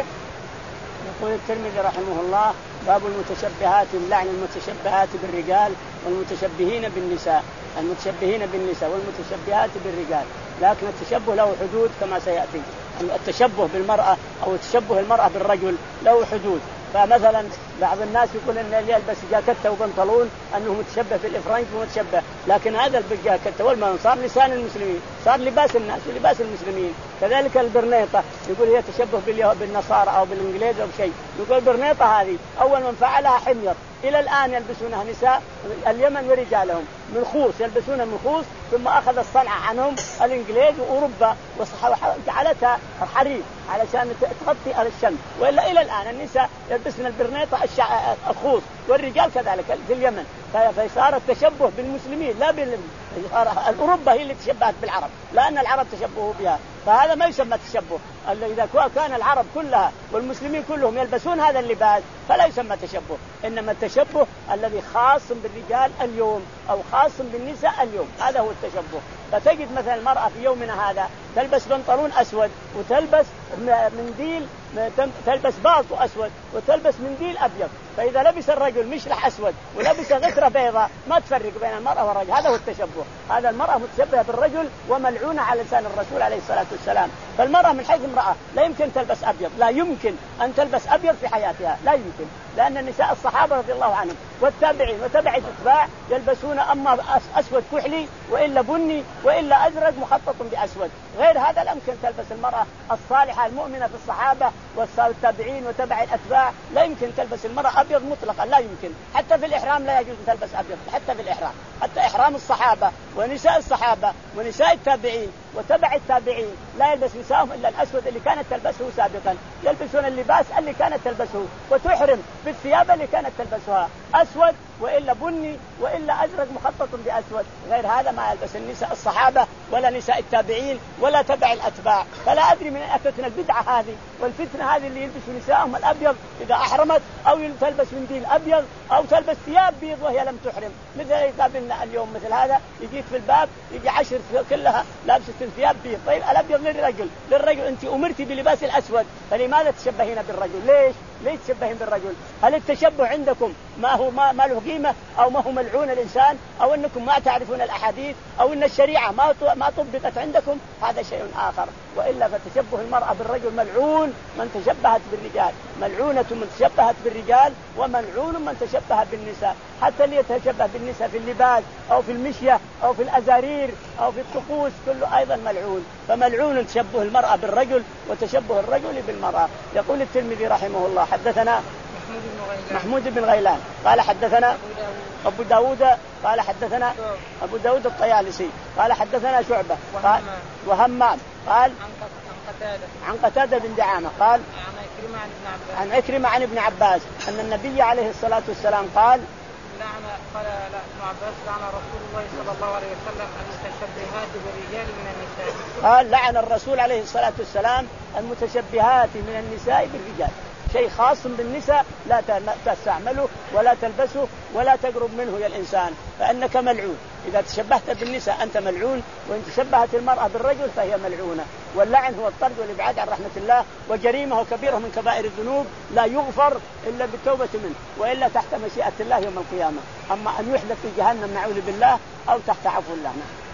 يقول الترمذي رحمه الله باب المتشبهات لعن المتشبهات بالرجال والمتشبهين بالنساء المتشبهين بالنساء والمتشبهات بالرجال، لكن التشبه له حدود كما سيأتي. التشبه بالمرأة أو تشبه المرأة بالرجل له حدود، فمثلا بعض الناس يقول ان اللي يلبس جاكيته وبنطلون انه متشبه بالافرنج ومتشبه، لكن هذا الجاكيته والبنطلون صار لسان المسلمين، صار لباس الناس ولباس المسلمين. كذلك البرنيطه يقول هي تشبه بالنصارى او بالانجليز او بشيء، يقول البرنيطه هذه اول من فعلها حمير، الى الان يلبسونها نساء اليمن ورجالهم من خوص، يلبسونها من خوص، ثم اخذ الصنعه عنهم الانجليز واوروبا وجعلتها حرير علشان تغطي على الشمس، والا الى الان النساء يلبسن البرنيطه الخوص والرجال كذلك في اليمن. فصار التشبه بالمسلمين لا بال الأوروبا هي اللي تشبهت بالعرب، لأن العرب تشبهوا بها، فهذا ما يسمى تشبه. إذا كان العرب كلها والمسلمين كلهم يلبسون هذا اللباس فلا يسمى تشبه، إنما التشبه الذي خاص بالرجال اليوم أو خاص بالنساء اليوم، هذا هو التشبه. فتجد مثلا المرأة في يومنا هذا تلبس بنطلون أسود وتلبس منديل، تلبس بالطو أسود وتلبس منديل أبيض، فإذا لبس الرجل مشلح أسود ولبس غترة بيضاء ما تفرق بين المرأة والرجل، هذا هو التشبه. هذا المرأة متشبهة بالرجل وملعونة على لسان الرسول عليه الصلاة والسلام. فالمرأة من حيث امرأة لا يمكن تلبس أبيض، لا يمكن أن تلبس أبيض في حياتها، لا يمكن، لأن النساء الصحابة رضي الله عنهم والتابعين وتبع الاتباع يلبسون أما أسود كحلي وإلا بني وإلا أزرق مخطط بأسود، غير هذا لا يمكن تلبس المرأة الصالحة المؤمنة في الصحابة والتابعين وتبع الأتباع، لا يمكن تلبس المرأة أبيض مطلقا، لا يمكن. حتى في الإحرام لا يجوز تلبس أبيض، حتى في الإحرام، حتى إحرام الصحابة ونساء الصحابة ونساء التابعين وتبع التابعين لا يلبس نسائهم إلا الأسود اللي كانت تلبسه سابقا، يلبسون اللباس اللي كانت تلبسه، وتحرم بالثياب اللي كانت تلبسها أسود وإلا بني وإلا أزرق مخطط بأسود، غير هذا ما يلبس النساء الصحابة ولا نساء التابعين ولا تبع الأتباع. فلا أدري من أتتنا البدعة هذه والفتنة هذه اللي يلبسوا نسائهم الأبيض إذا أحرمت، أو تلبس منديل أبيض، أو تلبس ثياب بيض وهي لم تحرم. مثل يقابلنا اليوم مثل هذا، يجيك في الباب يجي عشر كلها لابسة ثياب بيض. طيب الأبيض للرجل، للرجل أنت أمرتي بلباس الأسود، فلماذا تشبهين بالرجل؟ ليش؟ ليش تشبهين بالرجل؟ هل التشبه عندكم ما هو ما, ما له قيمة، أو ما هو ملعون الإنسان، أو أنكم ما تعرفون الأحاديث، أو أن الشريعة ما ما طبقت عندكم؟ هذا شيء آخر. وإلا فتشبه المرأة بالرجل ملعون من تشبهت بالرجال، ملعونة من تشبهت بالرجال، وملعون من تشبه بالنساء. حتى اللي يتشبه بالنساء في اللباس أو في المشية أو في الأزارير أو في الطقوس كله أيضا ملعون. فملعون تشبه المرأة بالرجل وتشبه الرجل بالمرأة. يقول الترمذي رحمه الله حدثنا محمود بن غيلان قال حدثنا أبو داود قال حدثنا أبو داود الطيالسي قال حدثنا شعبة قال وهمام قال عن قتادة بن دعامة قال عن عكرمة عن ابن عباس أن النبي عليه الصلاة والسلام قال لعن قال لا ابن عباس لعن رسول الله صلى الله عليه وسلم المتشبهات بالرجال من النساء. قال لعن الرسول عليه الصلاة والسلام المتشبهات من النساء بالرجال، شيء خاص بالنساء لا تستعمله ولا تلبسه ولا تقرب منه يا الإنسان، فإنك ملعون. إذا تشبهت بالنساء أنت ملعون، وإن تشبهت المرأة بالرجل فهي ملعونة. واللعن هو الطرد والإبعاد عن رحمة الله، وجريمه كبيرة من كبائر الذنوب لا يغفر إلا بالتوبة منه، وإلا تحت مشيئة الله يوم القيامة. أما أن يحدث في جهنم نعوذ بالله أو تحت عفو الله.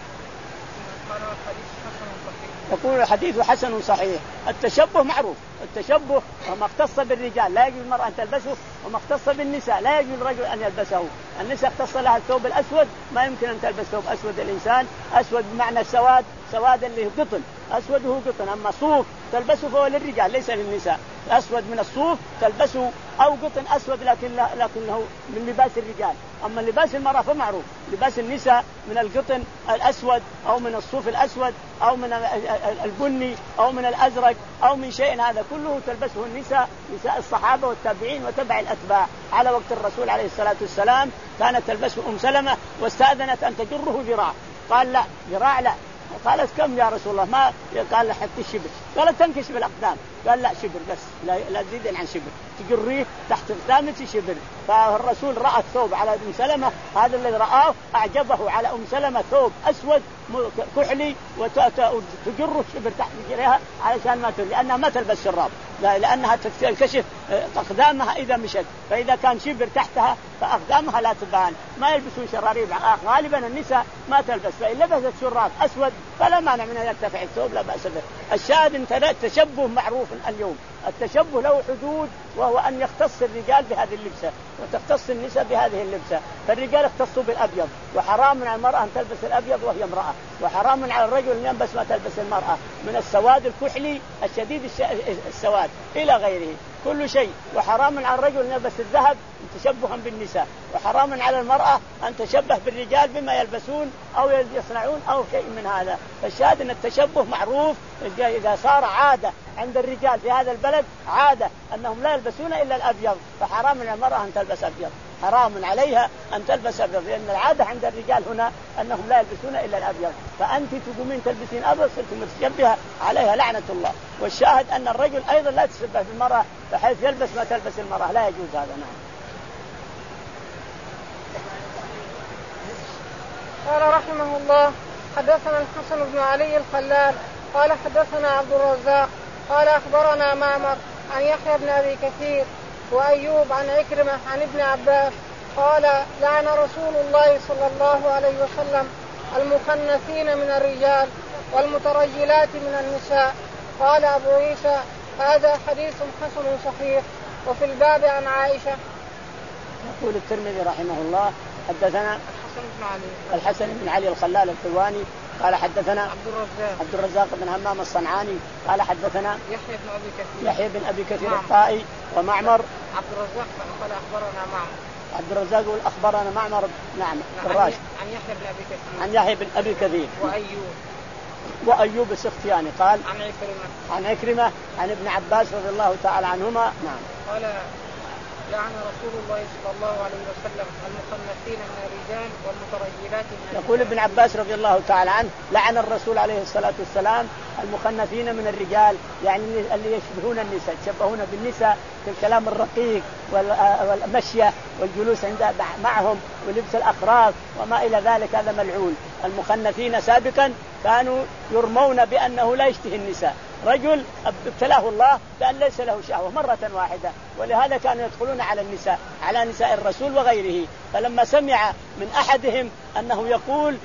يقول الحديث حسن صحيح. التشبه معروف، التشبه وما اختص بالرجال لا يجوز المرأة أن تلبسه، وما اختص بالنساء لا يجوز الرجل أن يلبسه. النساء اختص لها الثوب الأسود، ما يمكن أن تلبس ثوب أسود الإنسان، أسود بمعنى السواد، سواد اللي هو قطن، أسود هو قطن. أما صوف تلبسه فهو للرجال ليس للنساء، أسود من الصوف تلبسه، أو قطن أسود لكن لكنه من لباس الرجال. أما لباس المرأة فمعروف، لباس النساء من القطن الأسود أو من الصوف الأسود أو من البني أو من الأزرق أو من شيء، هذا كله تلبسه النساء، نساء الصحابة والتابعين وتبع الأتباع. على وقت الرسول عليه الصلاة والسلام كانت تلبسه أم سلمة، واستأذنت أن تجره ذراع، قال لا ذراع لا. قالت كم يا رسول الله؟ ما قال له حتى الشبر. قالت تنكشف الأقدام، قال لا شبر بس، لا, لا تزيد عن شبر، تجريه تحت قدامك شبر. فالرسول رأى الثوب على أم سلمة، هذا الذي رآه أعجبه على أم سلمة، ثوب أسود كحلي وتجره شبر تحت رجليها علشان ما تلبس، لأنها ما تلبس شراب، لأنها تكشف أقدامها إذا مشت، فإذا كان شبر تحتها فأقدامها لا تبان. ما يلبسون شراريب غالبا النساء ما تلبس، فإن لبست شراب أسود فلا مانع من أن يرتفع الثوب لا بأس به. الشاهد أن التشبه معروف اليوم، التشبه له حدود، وهو أن يختص الرجال بهذه اللبسة وتختص النساء بهذه اللبسة. فالرجال اختصوا بالأبيض، وحرام على المرأة أن تلبس الأبيض وهي امرأة، وحرام على الرجل أن يلبس ما تلبس المرأة من السواد الكحلي الشديد السواد إلى غيره كل شيء. وحرام على الرجل أن يلبس الذهب تشبها بالنساء، وحرام على المرأة أن تشبه بالرجال بما يلبسون أو يصنعون أو شيء من هذا. فالشاهد أن التشبه معروف. إذا صار عادة عند الرجال في هذا البلد عادة أنهم لا يلبسون إلا الأبيض، فحرام على المرأة أن تلبس أبيض، حرام عليها أن تلبس أبيض، لأن العادة عند الرجال هنا أنهم لا يلبسون إلا الأبيض. فأنت تقومين تلبسين أبيض صرت متشبهة، عليها لعنة الله. والشاهد أن الرجل أيضا لا تشبه بالمرأة بحيث يلبس ما تلبس المرأة، لا يجوز هذا. نعم. قال رحمه الله حدثنا الحسن بن علي الخلال قال حدثنا عبد الرزاق قال أخبرنا معمر عن يحيى بن أبي كثير وأيوب عن عكرمة عن ابن عباس قال لعن رسول الله صلى الله عليه وسلم المخنثين من الرجال والمترجلات من النساء. قال أبو عيسى هذا حديث حسن صحيح. وفي الباب عن عائشة. يقول الترمذي رحمه الله حدثنا الحسن بن علي الخلال الحلواني قال حدثنا عبد الرزاق عبد الرزاق بن همام الصنعاني قال حدثنا يحيى بن أبي كثير يحيى بن أبي كثير الطائي ومعمر. عبد الرزاق قال أخبرنا معمر. عبد الرزاق يقول أخبرنا معمر. نعم الراشد. عن يحيى بن أبي كثير عن يحيى بن أبي كثير وأيوب وأيوب السختياني قال عن عكرمة عن عكرمة عن ابن عباس رضي الله تعالى عنهما. نعم. قال لعن رسول الله صلى الله عليه وسلم المخنثين من الرجال والمترجلات من الرجال. يقول ابن عباس رضي الله تعالى عنه لعن الرسول عليه الصلاة والسلام المخنثين من الرجال، يعني اللي يشبهون النساء، يشبهون بالنساء في الكلام الرقيق والمشية والجلوس عند معهم ولبس الأخراق وما إلى ذلك، هذا ملعون. المخنثين سابقا كانوا يرمون بأنه لا يشتهي النساء، رجل ابتلاه الله بأن ليس له شهوة مرة واحدة، ولهذا كانوا يدخلون على النساء على نساء الرسول وغيره. فلما سمع من أحدهم أنه يقول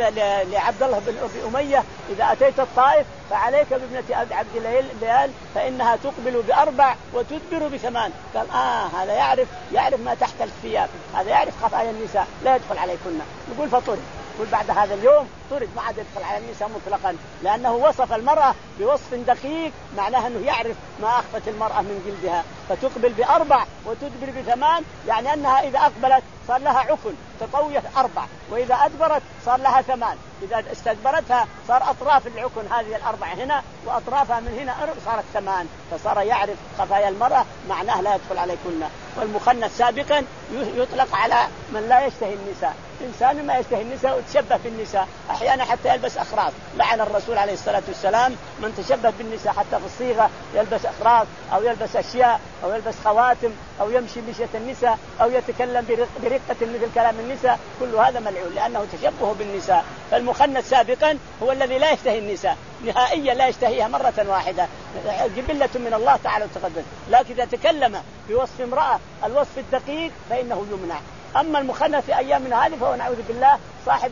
لعبد الله بن أبي أمية إذا أتيت الطائف فعليك بابنة عبد الليل فإنها تقبل بأربع وتدبر بثمان، قال آه هذا يعرف يعرف ما تحت الثياب، هذا يعرف خفايا النساء، لا يدخل عليكن. يقول فطرد، يقول بعد هذا اليوم طرد، ما عاد يدخل على النساء مطلقا، لأنه وصف المرأة بوصف دقيق معناه أنه يعرف ما أخفت المرأة من جلدها. فتقبل بأربع وتدبر بثمان، يعني أنها إذا أقبلت صار لها عفن تطوية أربع، وإذا أدبرت صار لها ثمان، إذا استدبرتها صار أطراف العكن هذه الأربع هنا وأطرافها من هنا صارت ثمان، فصار يعرف خفايا المرأة معناه لا يدخل عليكن. والمخنث سابقا يطلق على من لا يشتهي النساء، إنسان ما يشتهي النساء وتشبه بالنساء، أحيانا حتى يلبس أخراق. لعن الرسول عليه الصلاة والسلام من تشبه بالنساء حتى في الصيغة، يلبس أخراق أو يلبس أشياء أو يلبس خواتم أو يمشي مشية النساء أو يتكلم برقة مثل كلام النساء، كل هذا ملعون لأنه تشبه بالنساء. فالمخنث سابقا هو الذي لا يشتهي النساء نهائيا، لا يشتهيها مرة واحدة، جبلة من الله تعالى وتقدس. لكن إذا تكلم بوصف امرأة الوصف الدقيق فإنه يمنع. أما المخنث في أيامنا هذه فهو نعوذ بالله صاحب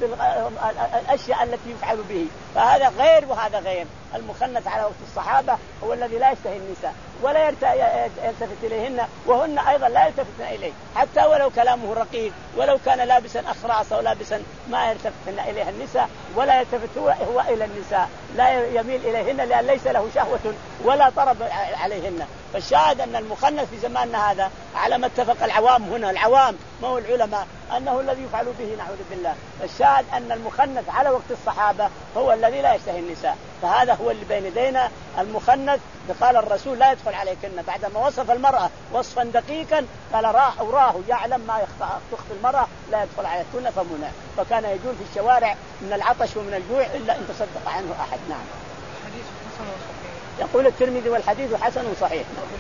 الأشياء التي يفعل به، فهذا غير وهذا غير. المخنث على وقت الصحابة هو الذي لا يشتهي النساء ولا يلتفت إليهن، وهن أيضا لا يلتفتن إليه، حتى ولو كلامه رقيق، ولو كان لابسا أخراس أو لابسا ما يلتفتن إليها النساء، ولا يلتفت هو, هو إلى النساء، لا يميل إليهن لأن ليس له شهوة ولا طرب عليهن. فالشاهد أن المخنث في زماننا هذا على ما اتفق العوام، هنا العوام ما هو العلماء، أنه الذي يفعل به نعوذ بالله. فالشاهد أن المخنث على وقت الصحابة هو الذي لا يشتهي النساء، فهذا هو اللي بين يدينا المخنث. قال الرسول لا يدخل عليكن، بعدما وصف المرأة وصفا دقيقا قال راه أوراه يعلم ما تخفي المرأة لا يدخل عليكن فمنع. فكان يجول في الشوارع من العطش ومن الجوع إلا إن تصدق عنه أحد. نعم. يقول الترمذي والحديث حسن صحيح.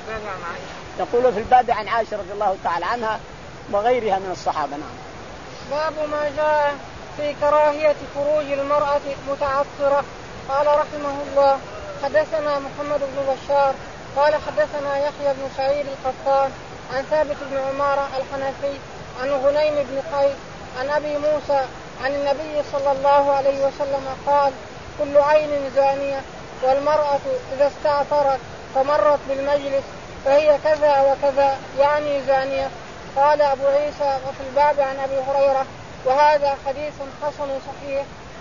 يقول في الباب عن عائشة رضي الله تعالى عنها وغيرها من الصحابة. نعم. باب ما جاء في كراهية خروج المرأة متعطرة. قال رحمه الله حدثنا محمد بن بشار قال حدثنا يحيى بن سعيد القطان عن ثابت بن عمارة الحنفي عن غنيم بن قيس عن أبي موسى عن النبي صلى الله عليه وسلم قال كل عين زانية، والمرأة إذا استعطرت فمرت بالمجلس فهي كذا وكذا يعني زانية. قال أبو عيسى وفي الباب عن أبي هريرة وهذا حديث حسن صحيح.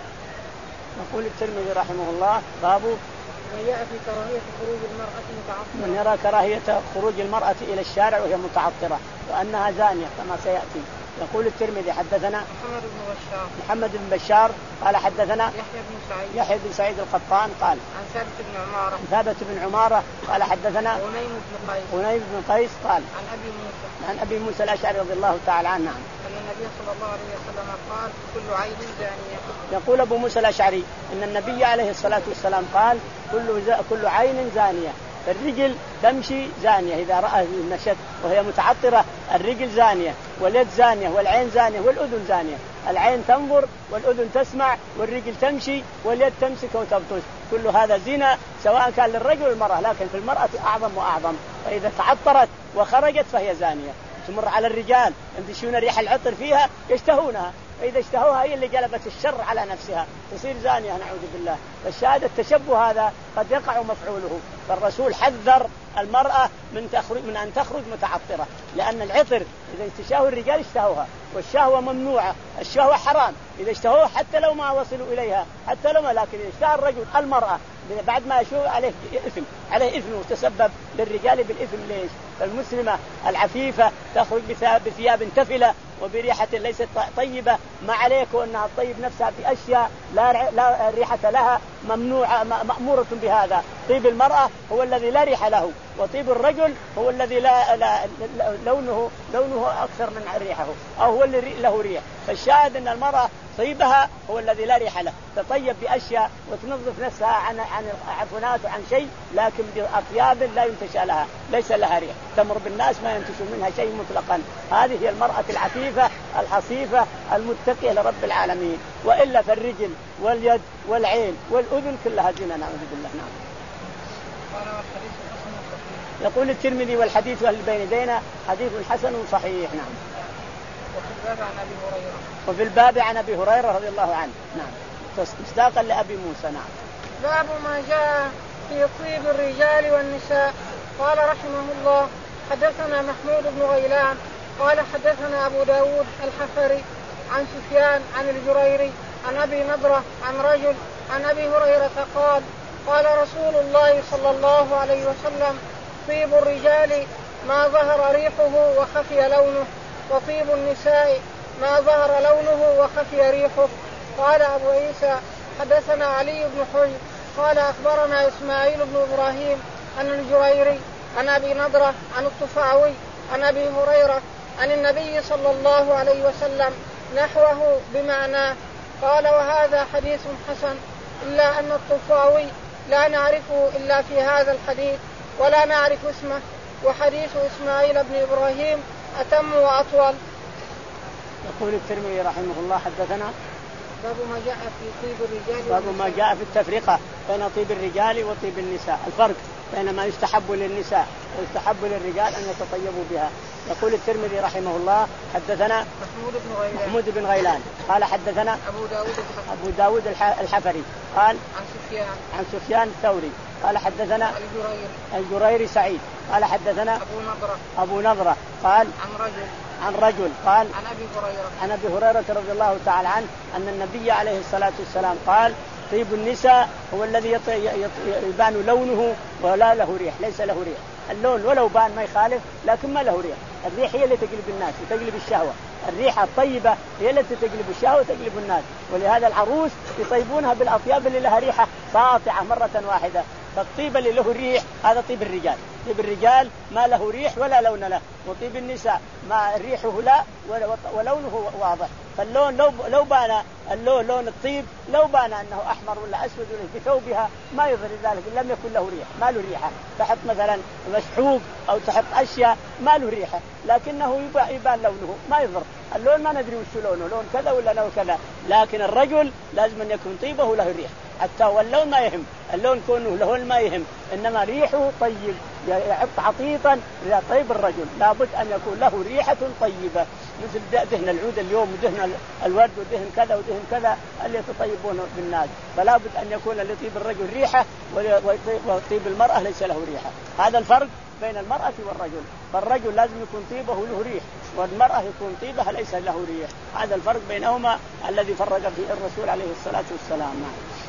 يقول الترمذي رحمه الله باب من يرى في كراهية خروج المرأة متعطرة، من يرى كراهية خروج المرأة إلى الشارع وهي متعطرة وأنها زانية كما سيأتي. يقول الترمذي حدثنا محمد بن بشار محمد بن بشار قال حدثنا يحيى بن سعيد يحيى بن سعيد القطان قال عن ثابت بن عمارة ثابت بن عمارة قال حدثنا غنيم بن قيس غنيم بن قيس قال عن أبي موسى عن أبي موسى الأشعري رضي الله تعالى عنه أن النبي صلى الله عليه وسلم قال كل عين زانية. يقول أبو موسى الأشعري أن النبي عليه الصلاة والسلام قال كل ز... كل عين زانية. الرجل تمشي زانية إذا رأى المشت وهي متعطرة، الرجل زانية واليد زانية والعين زانية والأذن زانية. العين تنظر والأذن تسمع والرجل تمشي واليد تمسك وتبطش، كل هذا زنا سواء كان للرجل والمرأة، لكن في المرأة أعظم وأعظم. فإذا تعطرت وخرجت فهي زانية. تمر على الرجال يمشون ريح العطر فيها يشتهونها، فإذا اشتهوها هي اللي جلبت الشر على نفسها تصير زانية نعوذ بالله. فالشاهد التشبه هذا قد يقع مفعوله. فالرسول حذر المرأة من تخرج من أن تخرج متعطرة، لأن العطر إذا اشتهوا الرجال اشتهوها، والشهوة ممنوعة، الشهوة حرام إذا اشتهوها حتى لو ما وصلوا إليها، حتى لو ما، لكن إذا اشتهى الرجل المرأة بعد ما يشوه عليه إثم عليه إثم وتسبب للرجال بالإثم. ليش؟ فالمسلمة العفيفة تخرج بثياب تفلة وبريحة ليست طيبة، ما عليك أنها تطيب نفسها بأشياء لا لا ريحة لها، ممنوعة مأمورة بهذا. طيب المرأة هو الذي لا ريح له، وطيب الرجل هو الذي لا, لا لونه لونه أكثر من ريحه، أو هو اللي له ريح. فالشاهد أن المرأة طيبها هو الذي لا ريح له، تطيب بأشياء وتنظف نفسها عن عن عفنات وعن شيء، لكن بأطياب لا ينتشى لها، ليس لها ريح، تمر بالناس ما ينتشى منها شيء مطلقا. هذه هي المرأة العفيفة الحصيفة المتقية لرب العالمين. وإلا فالرجل واليد والعين والأذن كلها زنا، نعوذ بالله. نعم. يقول الترمذي والحديث اللي بين يدينا حديث حسن صحيح. نعم. وفي الباب عن أبي هريرة وفي الباب عن أبي هريرة رضي الله عنه. نعم. مصداقا لأبي موسى. نعم. باب ما جاء في طيب الرجال والنساء. قال رحمه الله حدثنا محمود بن غيلان قال حدثنا أبو داود الحفري عن سفيان عن الجريري عن أبي نضرة عن رجل عن أبي هريرة قال قال رسول الله صلى الله عليه وسلم طيب الرجال ما ظهر ريحه وخفي لونه، وطيب النساء ما ظهر لونه وخفي ريحه. قال أبو عيسى حدثنا علي بن حجر قال أخبرنا إسماعيل بن إبراهيم عن الجريري عن أبي نضرة عن الطفاوي عن أبي هريرة عن النبي صلى الله عليه وسلم نحوه بمعناه. قال وهذا حديث حسن، إلا أن الطفاوي لا نعرفه إلا في هذا الحديث ولا نعرف اسمه، وحديث إسماعيل بن إبراهيم أتم وأطول. يقول الترمذي رحمه الله حدثنا باب ما جاء في طيب الرجال باب ما جاء في التفرقة بين طيب الرجال وطيب النساء، الفرق بين ما يستحب للنساء ويستحب للرجال أن يتطيبوا بها. يقول الترمذي رحمه الله حدثنا محمود بن غيلان محمود بن غيلان قال حدثنا أبو داود أبو داود الحفري قال عن سفيان عن سفيان الثوري قال حدثنا الجريري الجريري سعيد قال حدثنا أبو نضرة أبو نضرة قال عن رجل عن رجل قال عن أبي هريرة عن أبي هريرة رضي الله تعالى عنه أن النبي عليه الصلاة والسلام قال طيب النساء هو الذي يبان لونه ولا له ريح، ليس له ريح. اللون ولو بان ما يخالف، لكن ما له ريح. الريح هي اللي تقلب الناس وتقلب الشهوة، الريحة الطيبة هي التي تقلب الشهوة وتقلب الناس. ولهذا العروس يطيبونها بالأطياب اللي لها ريحة ساطعة مرة واحدة. فالطيب اللي له ريح هذا طيب الرجال، طيب الرجال ما له ريح ولا لون له، وطيب النساء ما ريحه لا ولونه واضح. فاللون لو لو بان اللون لون الطيب لو بان انه احمر ولا اسود ولا في ثوبها ما يضر ذلك، لم يكن له ريح، ما له ريحه. تحط مثلا مسحوق او تحط اشياء ما له ريحه، لكنه يبان لونه ما يضر. اللون ما ندري وش لونه، لون كذا ولا لون كذا، لكن الرجل لازم ان يكون طيبه له ريح، حتى واللون ما يهم، اللون كونه له ما يهم، انما ريحه طيب يعط عطيطا. اذا طيب الرجل لابد ان يكون له ريحه طيبه، مثل دهن العود اليوم ودهن الورد ودهن كذا ودهن كذا اللي يتطيبون بالناس، فلا بد ان يكون لطيب الرجل ريحه وطيب المراه ليس له ريحه. هذا الفرق بين المراه والرجل، فالرجل لازم يكون طيبه له ريح، والمراه يكون طيبها ليس له ريح. هذا الفرق بينهما الذي فرق فيه الرسول عليه الصلاه والسلام.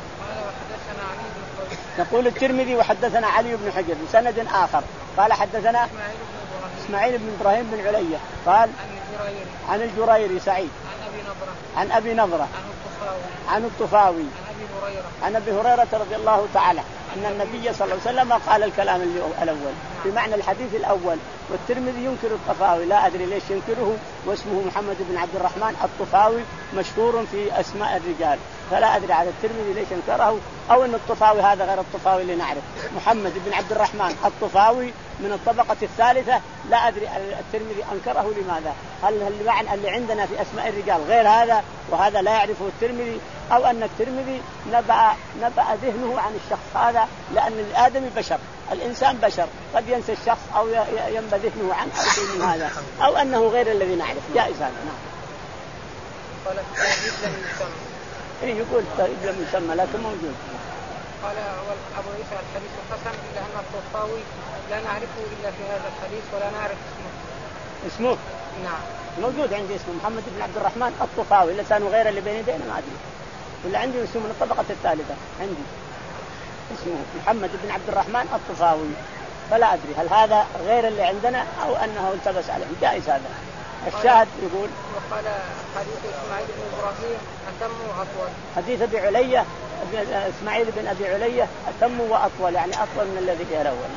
يقول الترمذي وحدثنا علي بن حجر بسند آخر قال حدثنا إسماعيل بن إبراهيم بن علية قال عن الجريري سعيد عن أبي نضرة عن الطفاوي عن أبي هريرة رضي الله تعالى أن النبي صلى الله عليه وسلم قال الكلام الأول في معنى الحديث الأول. والترمذي ينكر الطفاوي، لا أدري ليش ينكره، واسمه محمد بن عبد الرحمن الطفاوي مشهور في أسماء الرجال، فلا أدري على الترمذي ليش ينكره، أو أن الطفاوي هذا غير الطفاوي اللي نعرف. محمد بن عبد الرحمن الطفاوي من الطبقة الثالثة، لا أدري الترمذي أنكره لماذا. هل المعنى اللي عندنا في أسماء الرجال غير هذا وهذا لا يعرفه الترمذي، أو أن الترمذي نبأ نبأ ذهنه عن الشخص هذا، لأن الآدمي بشر، الإنسان بشر قد ينسى الشخص أو ينبأ ذهنه عنه أو شيء من هذا، أو أنه غير الذي نعرف، جائز هذا. نعم. قال التأييد لم يسمى. إيه يقول التأييد لم يسمى لكن موجود. قال أبو عيسى الحديث حسن إلا أن الطفاوي لا نعرفه إلا في هذا الحديث ولا نعرف اسمه. اسمه؟ نعم. موجود عندي اسمه محمد بن عبد الرحمن الطفاوي، لسانه غير اللي بين يدينا ما أدري، ولا عندي اسمه من الطبقة الثالثة عندي اسمه محمد بن عبد الرحمن الطفاوي. فلا أدري هل هذا غير اللي عندنا أو أنه التبس عليهم، جائز هذا. الشاهد يقول وقال حديث إسماعيل بن إبراهيم أتم وأطول. حديث أبي علية إسماعيل بن أبي علية أتم وأطول، يعني أطول من الذي فيه الأول.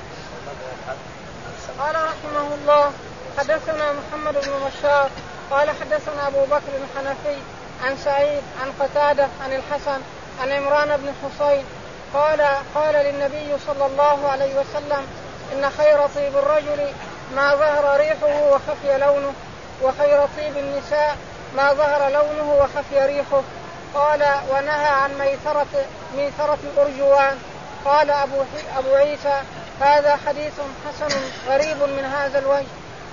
قال رحمه الله حدثنا محمد بن بشار قال حدثنا أبو بكر الحنفي عن سعيد عن قتادة عن الحسن عن عمران بن حسين قال قال للنبي صلى الله عليه وسلم إن خير طيب الرجل ما ظهر ريحه وخفي لونه، وخير طيب النساء ما ظهر لونه وخفي ريحه. قال ونهى عن ميثرة ميثرة الأرجوان. قال أبو, أبو عيسى هذا حديث حسن غريب من هذا الوجه.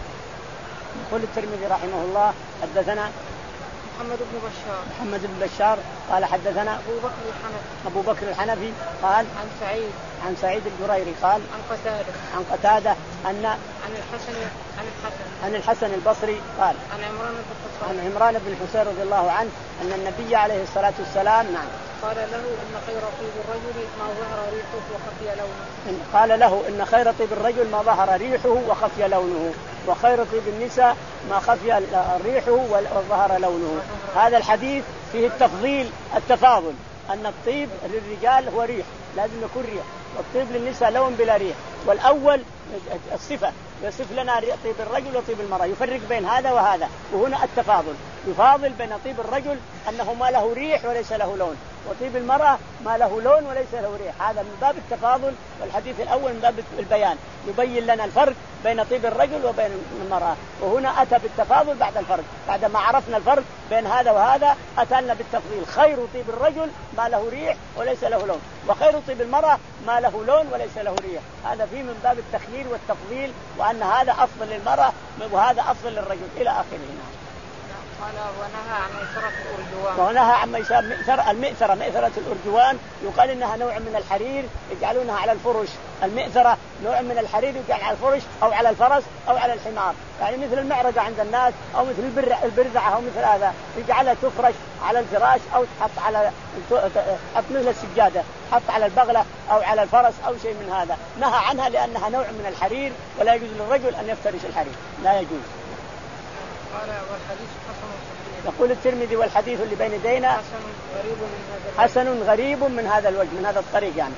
يقول الترمذي رحمه الله حدثنا محمد بن بشار محمد بن بشار قال حدثنا أبو بكر الحنفي أبو بكر الحنفي قال عن سعيد عن سعيد الجريري قال عن قتادة عن قتادة أن عن الحسن عن الحسن عن الحسن البصري قال عن عمران بن حسين عن عمران بن حسين رضي الله عنه أن النبي عليه الصلاة والسلام نعم قال له إن خير طيب الرجل ما ظهر ريحه وخفي لونه. قال له إن خير طيب الرجل ما ظهر ريحه وخفي لونه، وخير طيب النساء ما خفي ريحه وظهر لونه. هذا الحديث فيه التفضيل التفاضل، أن الطيب للرجال هو ريح لازم يكون ريح، والطيب للنساء لون بلا ريح. والأول الصفة يصف لنا طيب الرجل وطيب المرأة، يفرق بين هذا وهذا. وهنا التفاضل يفاضل بين طيب الرجل أنه ما له ريح وليس له لون، وطيب المرأة ما له لون وليس له ريح. هذا من باب التفاضل، والحديث الأول من باب البيان يبين لنا الفرق بين طيب الرجل وبين المرأة. وهنا أتى بالتفاضل بعد الفرق، بعد ما عرفنا الفرق بين هذا وهذا أتانا بالتفضيل. خير طيب الرجل ما له ريح وليس له لون، وخير طيب المرأة ما له لون وليس له ريح. هذا فيه من باب التخيير والتفضيل، وأن هذا أفضل للمرأة وهذا أفضل للرجل إلى آخره. قال ونهى عن ميثرة الأرجوان. ونهى عن ميثرة المئثرة مئثرة الأرجوان، يقال إنها نوع من الحرير يجعلونها على الفرش. المئثرة نوع من الحرير يجعل على الفرش أو على الفرس أو على الحمار، يعني مثل المعرقة عند الناس أو مثل البرزعة أو مثل هذا، يجعلها تفرش على الفراش أو تحط على تحط مثل السجادة، تحط على البغلة أو على الفرس أو شيء من هذا. نهى عنها لأنها نوع من الحرير، ولا يجوز للرجل أن يفترش الحرير، لا يجوز. قال والحديث حسن صحيح. يقول الترمذي والحديث اللي بين يدينا حسن غريب من هذا حسن غريب من هذا الوجه، من هذا الطريق يعني.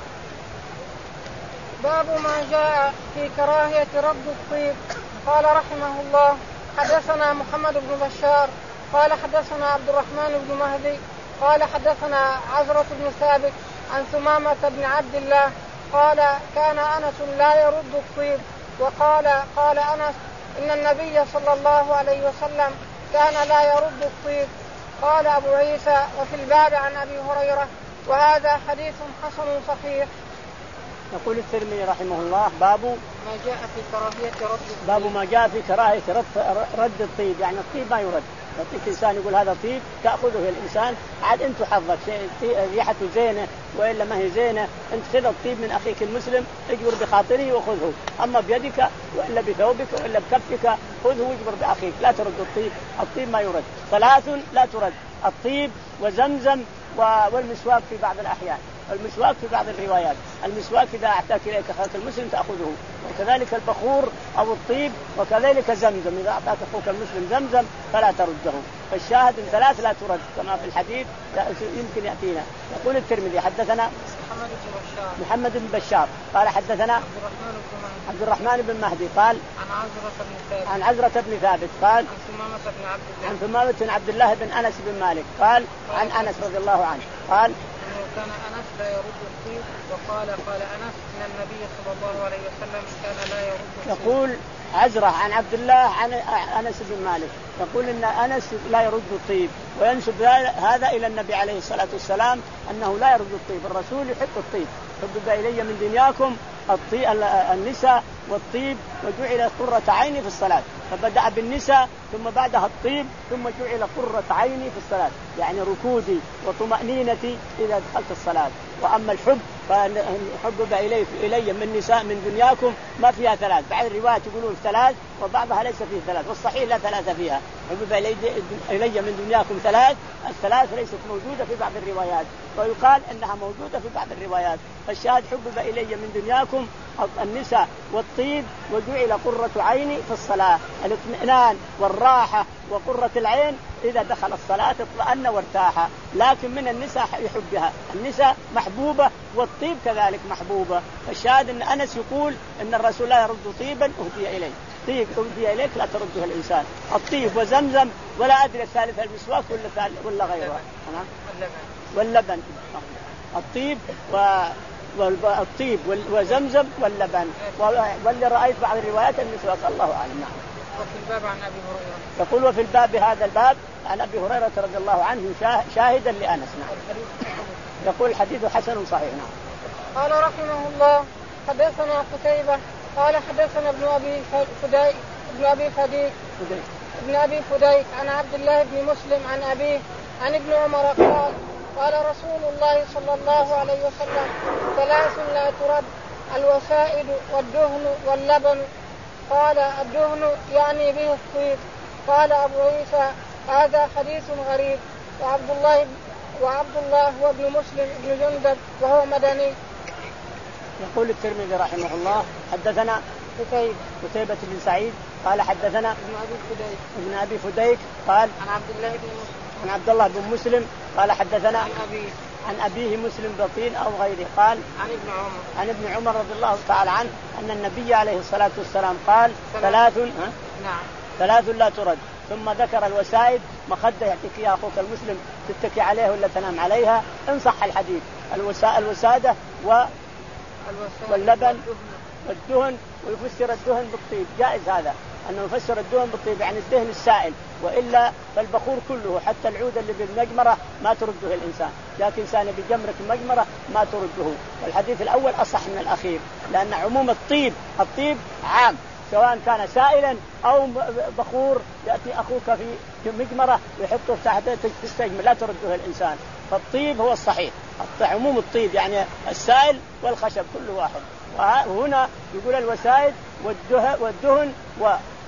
باب ما جاء في كراهية رد الطيب. قال رحمه الله حدثنا محمد بن بشار قال حدثنا عبد الرحمن بن مهدي قال حدثنا عزرة بن ثابت عن ثمامة بن عبد الله قال كان أنس لا يرد الطيب. وقال قال أنس إن النبي صلى الله عليه وسلم كان لا يرد الطيب. قال أبو عيسى وفي الباب عن أبي هريرة وهذا حديث حسن صحيح. يقول الترمذي رحمه الله باب ما جاء في كراهية رد الطيب. باب ما جاء في كراهية رد الطيب، يعني الطيب ما يرد. يعطيك إنسان يقول هذا طيب تأخذه الإنسان، عاد أنت حظك ريحته زينة وإلا ما هي زينة، أنت خذ الطيب من أخيك المسلم اجبر بخاطره وخذه، أما بيدك وإلا بثوبك وإلا بكفك خذه واجبر بأخيك، لا ترد الطيب. الطيب ما يرد. ثلاث لا ترد: الطيب وزمزم والمسواك في بعض الأحيان. المسواك في بعض الروايات، المسواك إذا أعطاك إليك أخوك المسلم تأخذه، وكذلك البخور أو الطيب، وكذلك زمزم إذا أعطاك أخوك المسلم زمزم فلا ترده. فالشاهد الثلاث لا ترد كما في الحديث يمكن يأتينا. يقول الترمذي حدثنا محمد بن بشار محمد بن بشار قال حدثنا عبد الرحمن بن مهدي عبد الرحمن بن مهدي قال عن عزرة بن ثابت عن عزرة بن ثابت قال عن ثمامة بن عبد الله عن ثمامة بن عبد الله بن أنس بن مالك قال عن أنس رضي الله عنه قال كان أنس لا يرد الطيب. وقال قال أنس إن النبي صلى الله عليه وسلم كان لا يرد الطيب. يقول عزرة عن عبد الله عن أنس بن مالك يقول إن أنس لا يرد الطيب، وينسب هذا إلى النبي عليه الصلاة والسلام أنه لا يرد الطيب. الرسول يحب الطيب، حبب إلي من دنياكم الطيب النساء والطيب وجعل قرة عيني في الصلاة. فبدأ بالنساء ثم بعدها الطيب ثم جعل قرة عيني في الصلاة، يعني ركودي وطمأنينتي إذا دخلت الصلاة. وأما الحب فحبب إلي إلي من نساء من دنياكم ما فيها ثلاث، بعض الروايات يقولون ثلاث وبعضها ليس فيه ثلاث، والصحيح لا ثلاثة فيها. حبب إلي من دنياكم ثلاث، الثلاث ليست موجودة في بعض الروايات ويقال أنها موجودة في بعض الروايات. فالشاهد حبب إلي من دنياكم النساء والطيب وجعل قرة عيني في الصلاة، الاطمئنان والراحة وقرة العين إذا دخل الصلاة اطمأن وارتاح. لكن من النساء يحبها، النساء محبوبة والطيب كذلك محبوبة. فالشاهد أن أنس يقول أن الرسول لا يرد طيبا أهدي إليه، طيب أهدي إليك لا ترده الإنسان، الطيب وزمزم ولا أدري الثالث المسواك ولا ولا غيره واللبن. الطيب و والطيب وزمزم واللبن، واللي رأيت بعض الروايات المسواك الله أعلم. نعم. وفي الباب عن أبي هريرة يقول وفي الباب هذا الباب عن أبي هريرة رضي الله عنه شاهدا لأنس. نعم. يقول الحديث حسن صحيح. نعم. قال رحمه الله حدثنا قتيبة قال حدثنا ابن أبي فديك ابن أبي فديك ابن أبي فديك عن عبد الله بن مسلم عن أبيه عن ابن عمر قال قال رسول الله صلى الله عليه وسلم ثلاث لا ترد الوسائد والدهن واللبن. قال الدهن يعني به الطيب. قال أبو عيسى هذا حديث غريب. وعبد الله وعبد الله هو ابن مسلم ابن جندب وهو مدني. يقول الترمذي رحمه الله حدثنا قتيبة قتيبة بن سعيد قال حدثنا ابن أبي فديك ابن أبي فديك قال عن عبد الله بن مسلم عن عبد الله بن مسلم قال حدثنا عن أبيه عن أبيه مسلم بطين أو غيره قال عن ابن عمر عن ابن عمر رضي الله تعالى عنه أن النبي عليه الصلاة والسلام قال ثلاث ها؟ نعم ثلاث لا ترد. ثم ذكر الوسائد، مخدة يعطيك إياها أخوك المسلم تتكي عليها ولا تنام عليها إن صح الحديث. الوسا... الوسادة و... واللبن والدهن، ويفسر الدهن بالطيب جائز هذا أنه يفسر الدهن بالطيب يعني الدهن السائل، وإلا فالبخور كله حتى العود اللي بالمجمرة ما ترده الإنسان، لكن إنسان بجمرة المجمرة ما ترده. والحديث الأول أصح من الأخير لأن عموم الطيب الطيب عام سواء كان سائلا أو بخور يأتي أخوك في مجمرة ويحطه تحت تستجمر لا ترده الإنسان. فالطيب هو الصحيح، عموم الطيب يعني السائل والخشب كله واحد. وهنا يقول الوسائد والدهن, والدهن و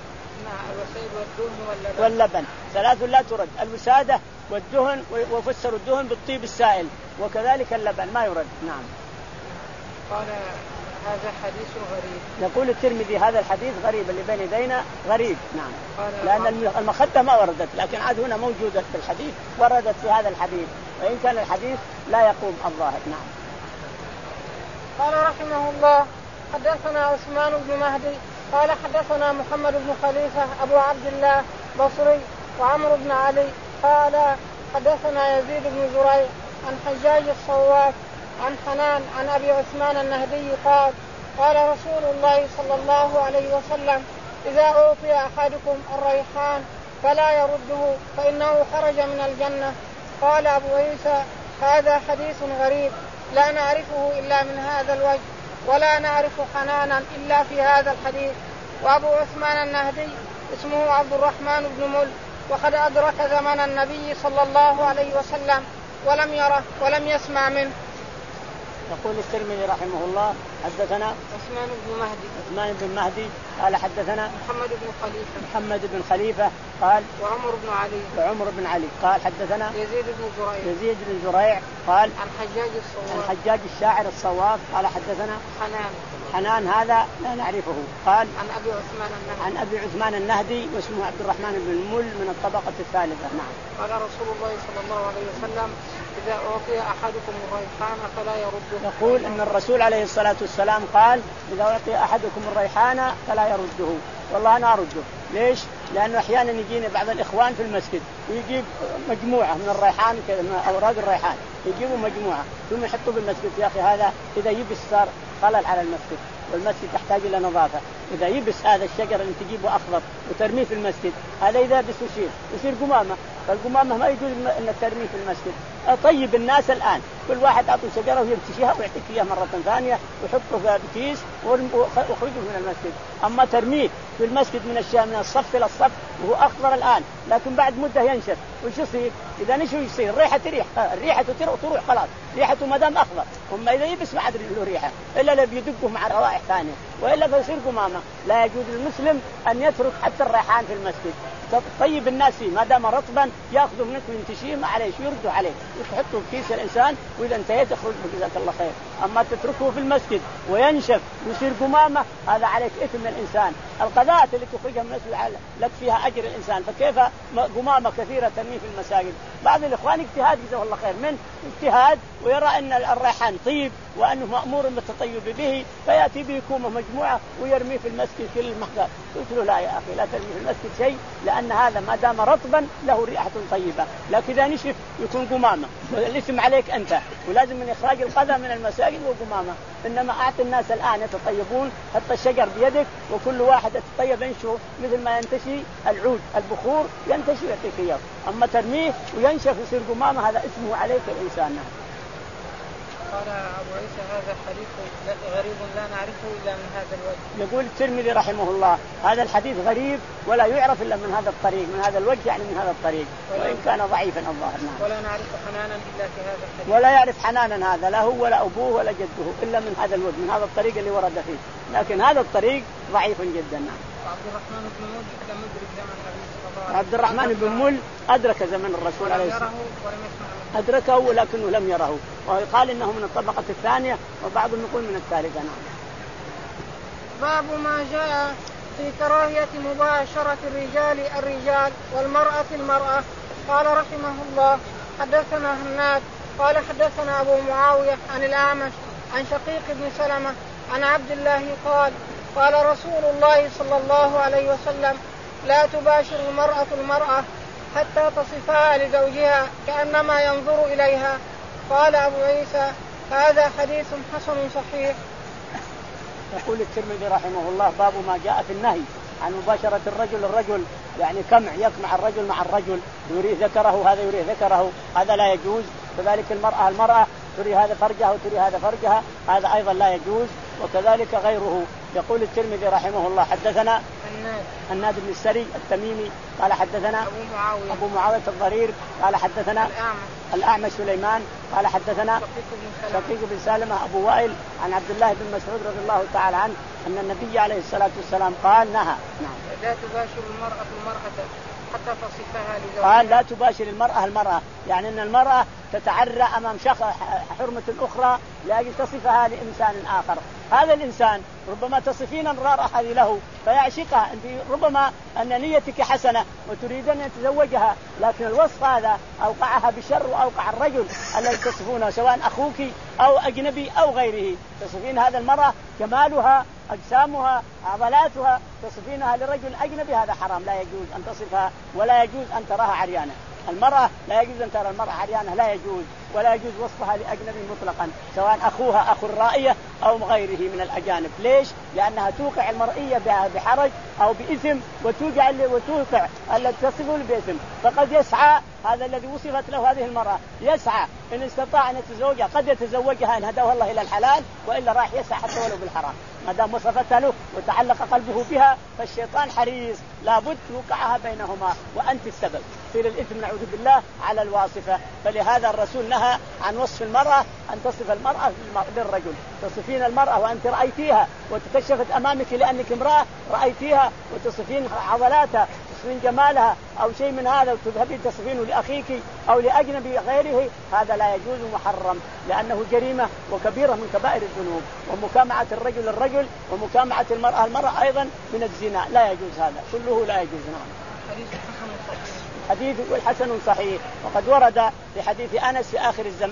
والدهن واللبن ثلاث لا ترد، الوسادة والدهن، وفسروا الدهن بالطيب السائل، وكذلك اللبن ما يرد. نعم. قال هذا حديث غريب. يقول الترمذي هذا الحديث غريب اللي بين يدينا غريب. نعم. لأن المخدة ما وردت، لكن عاد هنا موجودة في الحديث وردت في هذا الحديث، وإن كان الحديث لا يقوم الظاهر. نعم. قال رحمه الله حدثنا عثمان بن مهدي قال حدثنا محمد بن خليفة أبو عبد الله بصري وعمرو بن علي قال حدثنا يزيد بن زريع عن حجاج الصواف عن حنان عن أبي عثمان النهدي قال قال رسول الله صلى الله عليه وسلم إذا أعطي أحدكم الريحان فلا يرده فإنه خرج من الجنة. قال أبو عيسى هذا حديث غريب لا نعرفه إلا من هذا الوجه ولا نعرف حنانا إلا في هذا الحديث. وأبو عثمان النهدي اسمه عبد الرحمن بن مل وقد أدرك زمن النبي صلى الله عليه وسلم ولم يره ولم يسمع منه. يقول الترمذي رحمه الله حدثنا عثمان بن مهدي عثمان بن مهدي قال حدثنا محمد بن خليفة محمد بن خليفة قال وعمر بن علي وعمر بن علي قال حدثنا يزيد بن زريع يزيد بن زريع قال عن حجاج الصواف عن حجاج الشاعر الصواف قال حدثنا حنان حنان هذا لا نعرفه قال عن أبي عثمان النهدي عن أبي عثمان النهدي واسمه عبد الرحمن بن المل من الطبقة الثالثة. نعم. قال رسول الله صلى الله عليه وسلم إذا أعطي أحدكم الريحان فلا يرده. يقول أن الرسول عليه الصلاة والسلام قال إذا أعطي أحدكم الريحان فلا يرده. والله أنا أرده. ليش؟ لأنه أحيانا يجيني بعض الإخوان في المسجد ويجيب مجموعة من الريحان كذا من أوراق الريحان يجيبوا مجموعة ثم يحطوا بالمسجد. يا أخي هذا إذا يبس صار خلل على المسجد والمسجد تحتاج إلى نظافة. إذا يبس هذا الشجر اللي تجيبه أخضر وترميه في المسجد هذا إذا بس يصير يصير قمامة فالقمامة ما يجوز أن ترميه في المسجد. طيب الناس الآن كل واحد أعطوا شجرة ويمتشيها ويعطيك إياها مرة ثانية ويحطه في كيس ويخرجه من المسجد. أما ترميه في المسجد من الشام من الصف إلى الصف وهو أخضر الآن لكن بعد مدة ينشف وش يصير؟ إذا نشو يصير؟ ريحة تريح، الريحة تروح خلاص، ريحته ما دام أخضر. أما إذا يبس ما عاد له ريحة إلا اللي بيدقه مع روائح ثانية وإلا فيصير قمامة. لا يجوز للمسلم أن يترك حتى الريحان في المسجد. طيب الناس فيه ما دام رطبا يأخذه منك وينتشيه ما عليه شو يرده عليه وتحطه في كيس الإنسان وإذا انتهيت يخرج جزاك الله خير. أما تتركه في المسجد وينشف ويصير قمامة هذا عليك إثم من الإنسان. القذاة اللي تخرجها من المسجد لك فيها أجر الإنسان، فكيف قمامة كثيرة ترمي في المساجد؟ بعض الإخوان اجتهاد جزاه الله خير من اجتهاد ويرى أن الريحان طيب وأنه مأمور بالتطيب به فيأتي به كومة مجموعة ويرميه في المسجد كل المحقات. قلت له لا يا أخي لا ترمي في المسجد شيء لأن هذا ما دام رطبا له ريحة طيبة لكن إذا نشف يكون قمامة والاسم عليك أنت ولازم من إخراج القذى من المساجد وقمامة. إنما أعطي الناس الآن يتطيبون حتى الشجر بيدك وكل واحد يتطيب ينشف مثل ما ينتشي العود البخور ينتشي ويعطيك إياه. أما ترميه وينشف ويصير قمامة هذا اسمه عليك الإنسان. قال أبو عيسى هذا حديث غريب لا نعرفه إلا من هذا الوجه. يقول الترمذي رحمه الله هذا الحديث غريب ولا يعرف إلا من هذا الطريق من هذا الوجه يعني من هذا الطريق وإن كان ضعيفا الظاهر. ولا نعرف حنانا إلا في هذا الحديث. ولا يعرف حنانا هذا لا هو ولا أبوه ولا جده إلا من هذا الوجه من هذا الطريق اللي ورد فيه لكن هذا الطريق ضعيف جدا. عبد الرحمن بن مل لم يدرك زمن النبي صلى الله عليه وسلم. عبد الرحمن بن مل أدرك زمن الرسول عليه الصلاة والسلام أدركه ولكنه لم يره وقال إنه من الطبقة الثانية وبعضهم يقول من الثالثة. نعم. باب ما جاء في كراهية مباشرة الرجال الرجال والمرأة المرأة. قال رحمه الله حدثنا هناد قال حدثنا أبو معاوية عن الأعمش عن شقيق بن سلمة عن عبد الله قال قال رسول الله صلى الله عليه وسلم لا تباشر المرأة المرأة حتى تصفها لزوجها كأنما ينظر إليها. قال أبو عيسى هذا حديث حسن صحيح. يقول الترمذي رحمه الله باب ما جاء في النهي عن مباشرة الرجل الرجل يعني كمع يكمع الرجل مع الرجل يريه ذكره هذا يريه ذكره هذا لا يجوز. كذلك المرأة المرأة تري هذا فرجها وتري هذا فرجها هذا أيضا لا يجوز. وكذلك غيره. يقول الترمذي رحمه الله حدثنا هناد بن السري التميمي قال حدثنا أبو معاوية, أبو معاوية الضرير قال حدثنا الأعمش, الأعمش سليمان قال حدثنا شقيق بن سالمة أبو وائل عن عبد الله بن مسعود رضي الله تعالى عنه أن النبي عليه الصلاة والسلام قال نهى نعم لا تباشر المرأة المرأة حتى تصفها لزوجها. قال لا تباشر المرأة المرأة يعني أن المرأة تتعرى أمام شخص حرمة أخرى لأجل تصفها لإنسان آخر. هذا الإنسان ربما تصفين الرارة هذه له فيعشقها أنت ربما أن نيتك حسنة وتريد أن يتزوجها لكن الوصف هذا أوقعها بشر وأوقع الرجل الذي تصفونه سواء أخوك أو أجنبي أو غيره. تصفين هذا المرأة جمالها أجسامها عضلاتها تصفينها لرجل أجنبي هذا حرام لا يجوز أن تصفها ولا يجوز أن تراها عريانة. المرأة لا يجوز أن ترى المرأة عريانة لا يجوز ولا يجوز وصفها لأجنبي مطلقا سواء أخوها أخو الرائية أو غيره من الأجانب. ليش؟ لأنها توقع المرئية بحرج أو بإثم وتوقع وتوقع الذي تصفه بإثم. فقد يسعى هذا الذي وصفت له هذه المرأة يسعى إن استطاع أن يتزوجها قد يتزوجها إن هداه الله إلى الحلال وإلا راح يسعى حتى ولو بالحرام ما دام وصفتها له وتعلق قلبه بها فالشيطان حريص لابد توقعها بينهما وأنت السبب يصير الإثم نعوذ بالله على الواصفة. فلهذا الرسول نهى عن وصف المرأة أن تصف المرأة للرجل. تصفين المرأة وأنت رأيتيها وتكشفت أمامك لأنك امرأة رأيتيها وتصفين عضلاتها تصفين جمالها أو شيء من هذا وتذهبين تصفينه لأخيك أو لأجنبي غيره هذا لا يجوز محرم لأنه جريمة وكبيرة من كبائر الذنوب. ومكامعة الرجل الرجل ومكامعة المرأة المرأة أيضا من الزنا لا يجوز هذا كله لا يجوز. نعم. حديث والحسن صحيح. وقد ورد في حديث أنس في آخر الزمان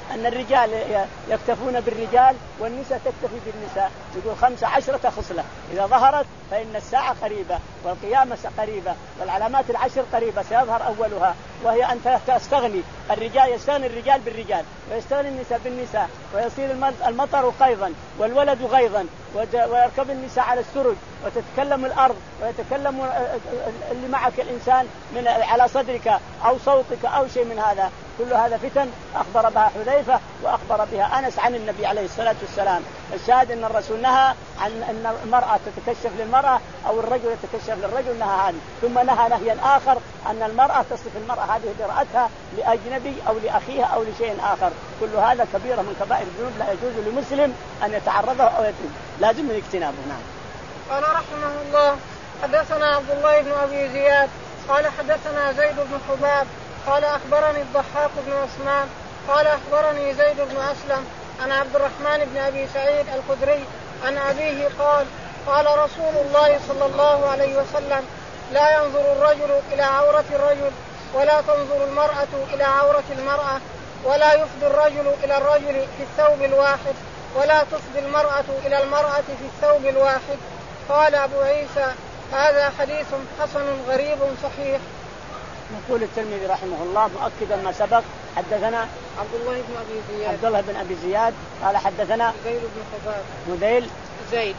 أن الرجال يكتفون بالرجال والنساء تكتفي بالنساء. يقول خمسة عشرة خصلة إذا ظهرت فإن الساعة قريبة والقيامة قريبة والعلامات العشر قريبة سيظهر أولها، وهي أن تستغني الرجال يستغني الرجال بالرجال ويستغني النساء بالنساء، ويصير المطر قيظا والولد غيظا، ويركب النساء على السرج وتتكلم الأرض ويتكلم اللي معك الإنسان من على صدرك أو صوتك أو شيء من هذا. كل هذا فتن أخبر بها حذيفة وأخبر بها أنس عن النبي عليه الصلاة والسلام. الشاهد أن الرسول نهى عن أن المرأة تتكشف للمرأة أو الرجل يتكشف للرجل، نهى هذا. ثم نهى نهيا آخر أن المرأة تصف المرأة هذه برأتها لأجنبي أو لأخيها أو لشيء آخر. كل هذا كبيرة من كبائر الذنوب لا يجوز لمسلم أن يتعرضه أو يترك، لازم من اجتنابه. نعم. قال رحمه الله حدثنا عبد الله بن أبي زياد قال حدثنا زيد بن حباب قال أخبرني الضحاك بن عثمان قال أخبرني زيد بن أسلم عن عبد الرحمن بن أبي سعيد الخدري عن أبيه قال قال رسول الله صلى الله عليه وسلم لا ينظر الرجل إلى عورة الرجل ولا تنظر المرأة إلى عورة المرأة ولا يفضي الرجل إلى الرجل في الثوب الواحد ولا تفضي المرأة إلى المرأة في الثوب الواحد. قال أبو عيسى هذا حديث حسن غريب صحيح. يقول الترمذي رحمه الله مؤكدا ما سبق حدثنا عبد الله بن أبي زياد عبد الله بن أبي زياد قال حدثنا زيد بن حباب مديل زيد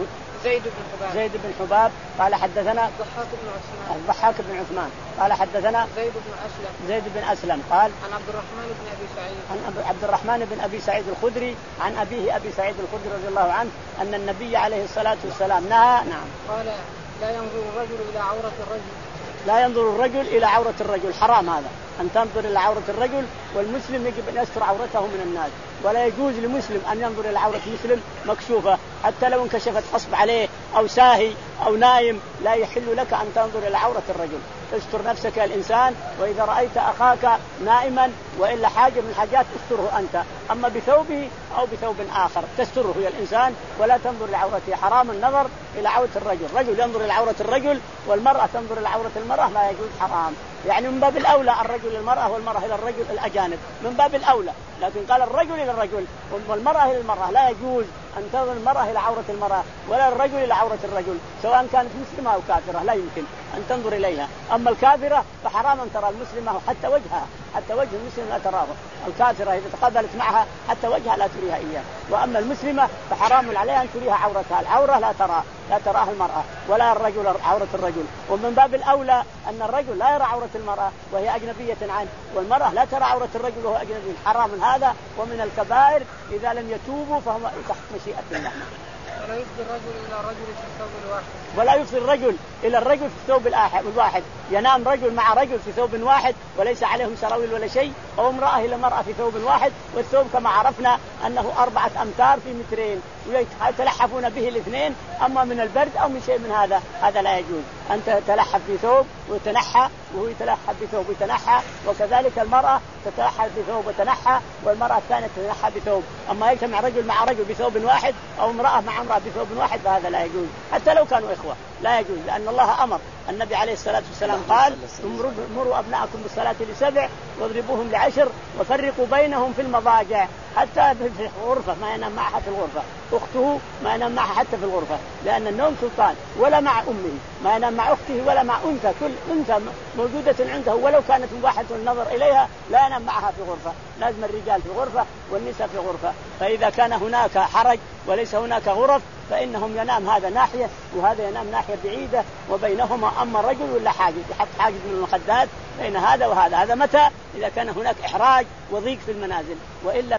زيد بن حباب زيد بن حباب قال حدثنا الضحاك بن عثمان الضحاك بن عثمان قال حدثنا زيد بن أسلم زيد بن أسلم قال عن عبد الرحمن بن أبي سعيد عن عبد الرحمن بن أبي سعيد الخدري عن أبيه أبي سعيد الخدري رضي الله عنه أن النبي عليه الصلاة والسلام نهى. نعم. قال لا ينظر الرجل إلى عورة الرجل لا ينظر الرجل إلى عورة الرجل، حرام هذا أن تنظر إلى عورة الرجل، والمسلم يجب أن يستر عورته من الناس، ولا يجوز لمسلم أن ينظر إلى عورة مسلم مكشوفة حتى لو انكشفت غصب عليه أو ساهي أو نايم، لا يحل لك أن تنظر إلى عورة الرجل. استر نفسك الإنسان، وإذا رأيت أخاك نائما وإلا حاجة من حاجات استره أنت، أما بثوبه أو بثوب آخر تستره يا الإنسان ولا تنظر إلى عورته. حرام النظر إلى عورة الرجل، رجل ينظر إلى عورة الرجل والمرأة تنظر إلى عورة المرأة، لا يجوز، حرام. يعني من باب الأولى الرجل للمرأة والمرأة إلى الرجل الأجانب، من باب الأولى، لكن قال الرجل إلى الرجل والمرأة إلى المرأة، لا يجوز أن تنظر المرأة إلى عورة المرأة ولا الرجل إلى عورة الرجل، سواء كانت مسلمة أو كافرة لا يمكن أن تنظر إليها. أما الكافرة فحرام أن ترى المسلمة حتى وجهها، حتى وجه المسلم لا تراه. الكافرة إذا تقابلت معها حتى وجهها لا تريها إياه، وأما المسلمة فحرام عليها أن تريها عورتها، العورة لا ترى لا تراها المرأة ولا الرجل عورة الرجل. ومن باب الأولى أن الرجل لا يرى عورة المرأة وهي أجنبية عنه، والمرأة لا ترى عورة الرجل وهو أجنبي، حرام هذا ومن الكبائر إذا لم يتوبوا فهم تحت مشيئة الله. ولا يفضي الرجل إلى الرجل في الثوب الواحد ولا يفضي الرجل إلى الرجل في الثوب الواحد، ينام رجل مع رجل في ثوب واحد وليس عليهم سراويل ولا شيء، أو امرأة إلى امرأة في ثوب واحد، والثوب كما عرفنا أنه أربعة أمتار في مترين ويتلحفون به الاثنين، أما من البرد أو من شيء من هذا هذا لا يجوز أن تتلحف في ثوب ويتنحى وهو يتلحف بثوب ويتنحى، وكذلك المرأة تتلحف بثوب وتنحى والمرأة الثانية تتنحى بثوب. أما يجتمع رجل مع رجل بثوب واحد أو امرأة مع امرأة بثوب واحد فهذا لا يجوز، حتى لو كانوا إخوة لا يجوز، لأن الله أمر. النبي عليه الصلاة والسلام قال مروا أبناءكم بالصلاة لسبع واضربوهم لعشر وفرقوا بينهم في المضاجع، حتى في الغرفة ما ينام معها في الغرفة، أخته ما ينام معها حتى في الغرفة، لأن النوم سلطان، ولا مع أمه ما ينام مع أخته ولا مع أنثى، كل أنثى موجودة عنده ولو كانت مباحة النظر إليها لا ينام معها في غرفة، لازم الرجال في غرفة والنساء في غرفة. فإذا كان هناك حرج وليس هناك غرف فإنهم ينام هذا ناحية وهذا ينام ناحية بعيدة وبينهما، أما الرجل ولا حاجز يحط حاجز من المخدات بين هذا وهذا. هذا متى؟ إذا كان هناك إحراج وضيق في المنازل، وإلا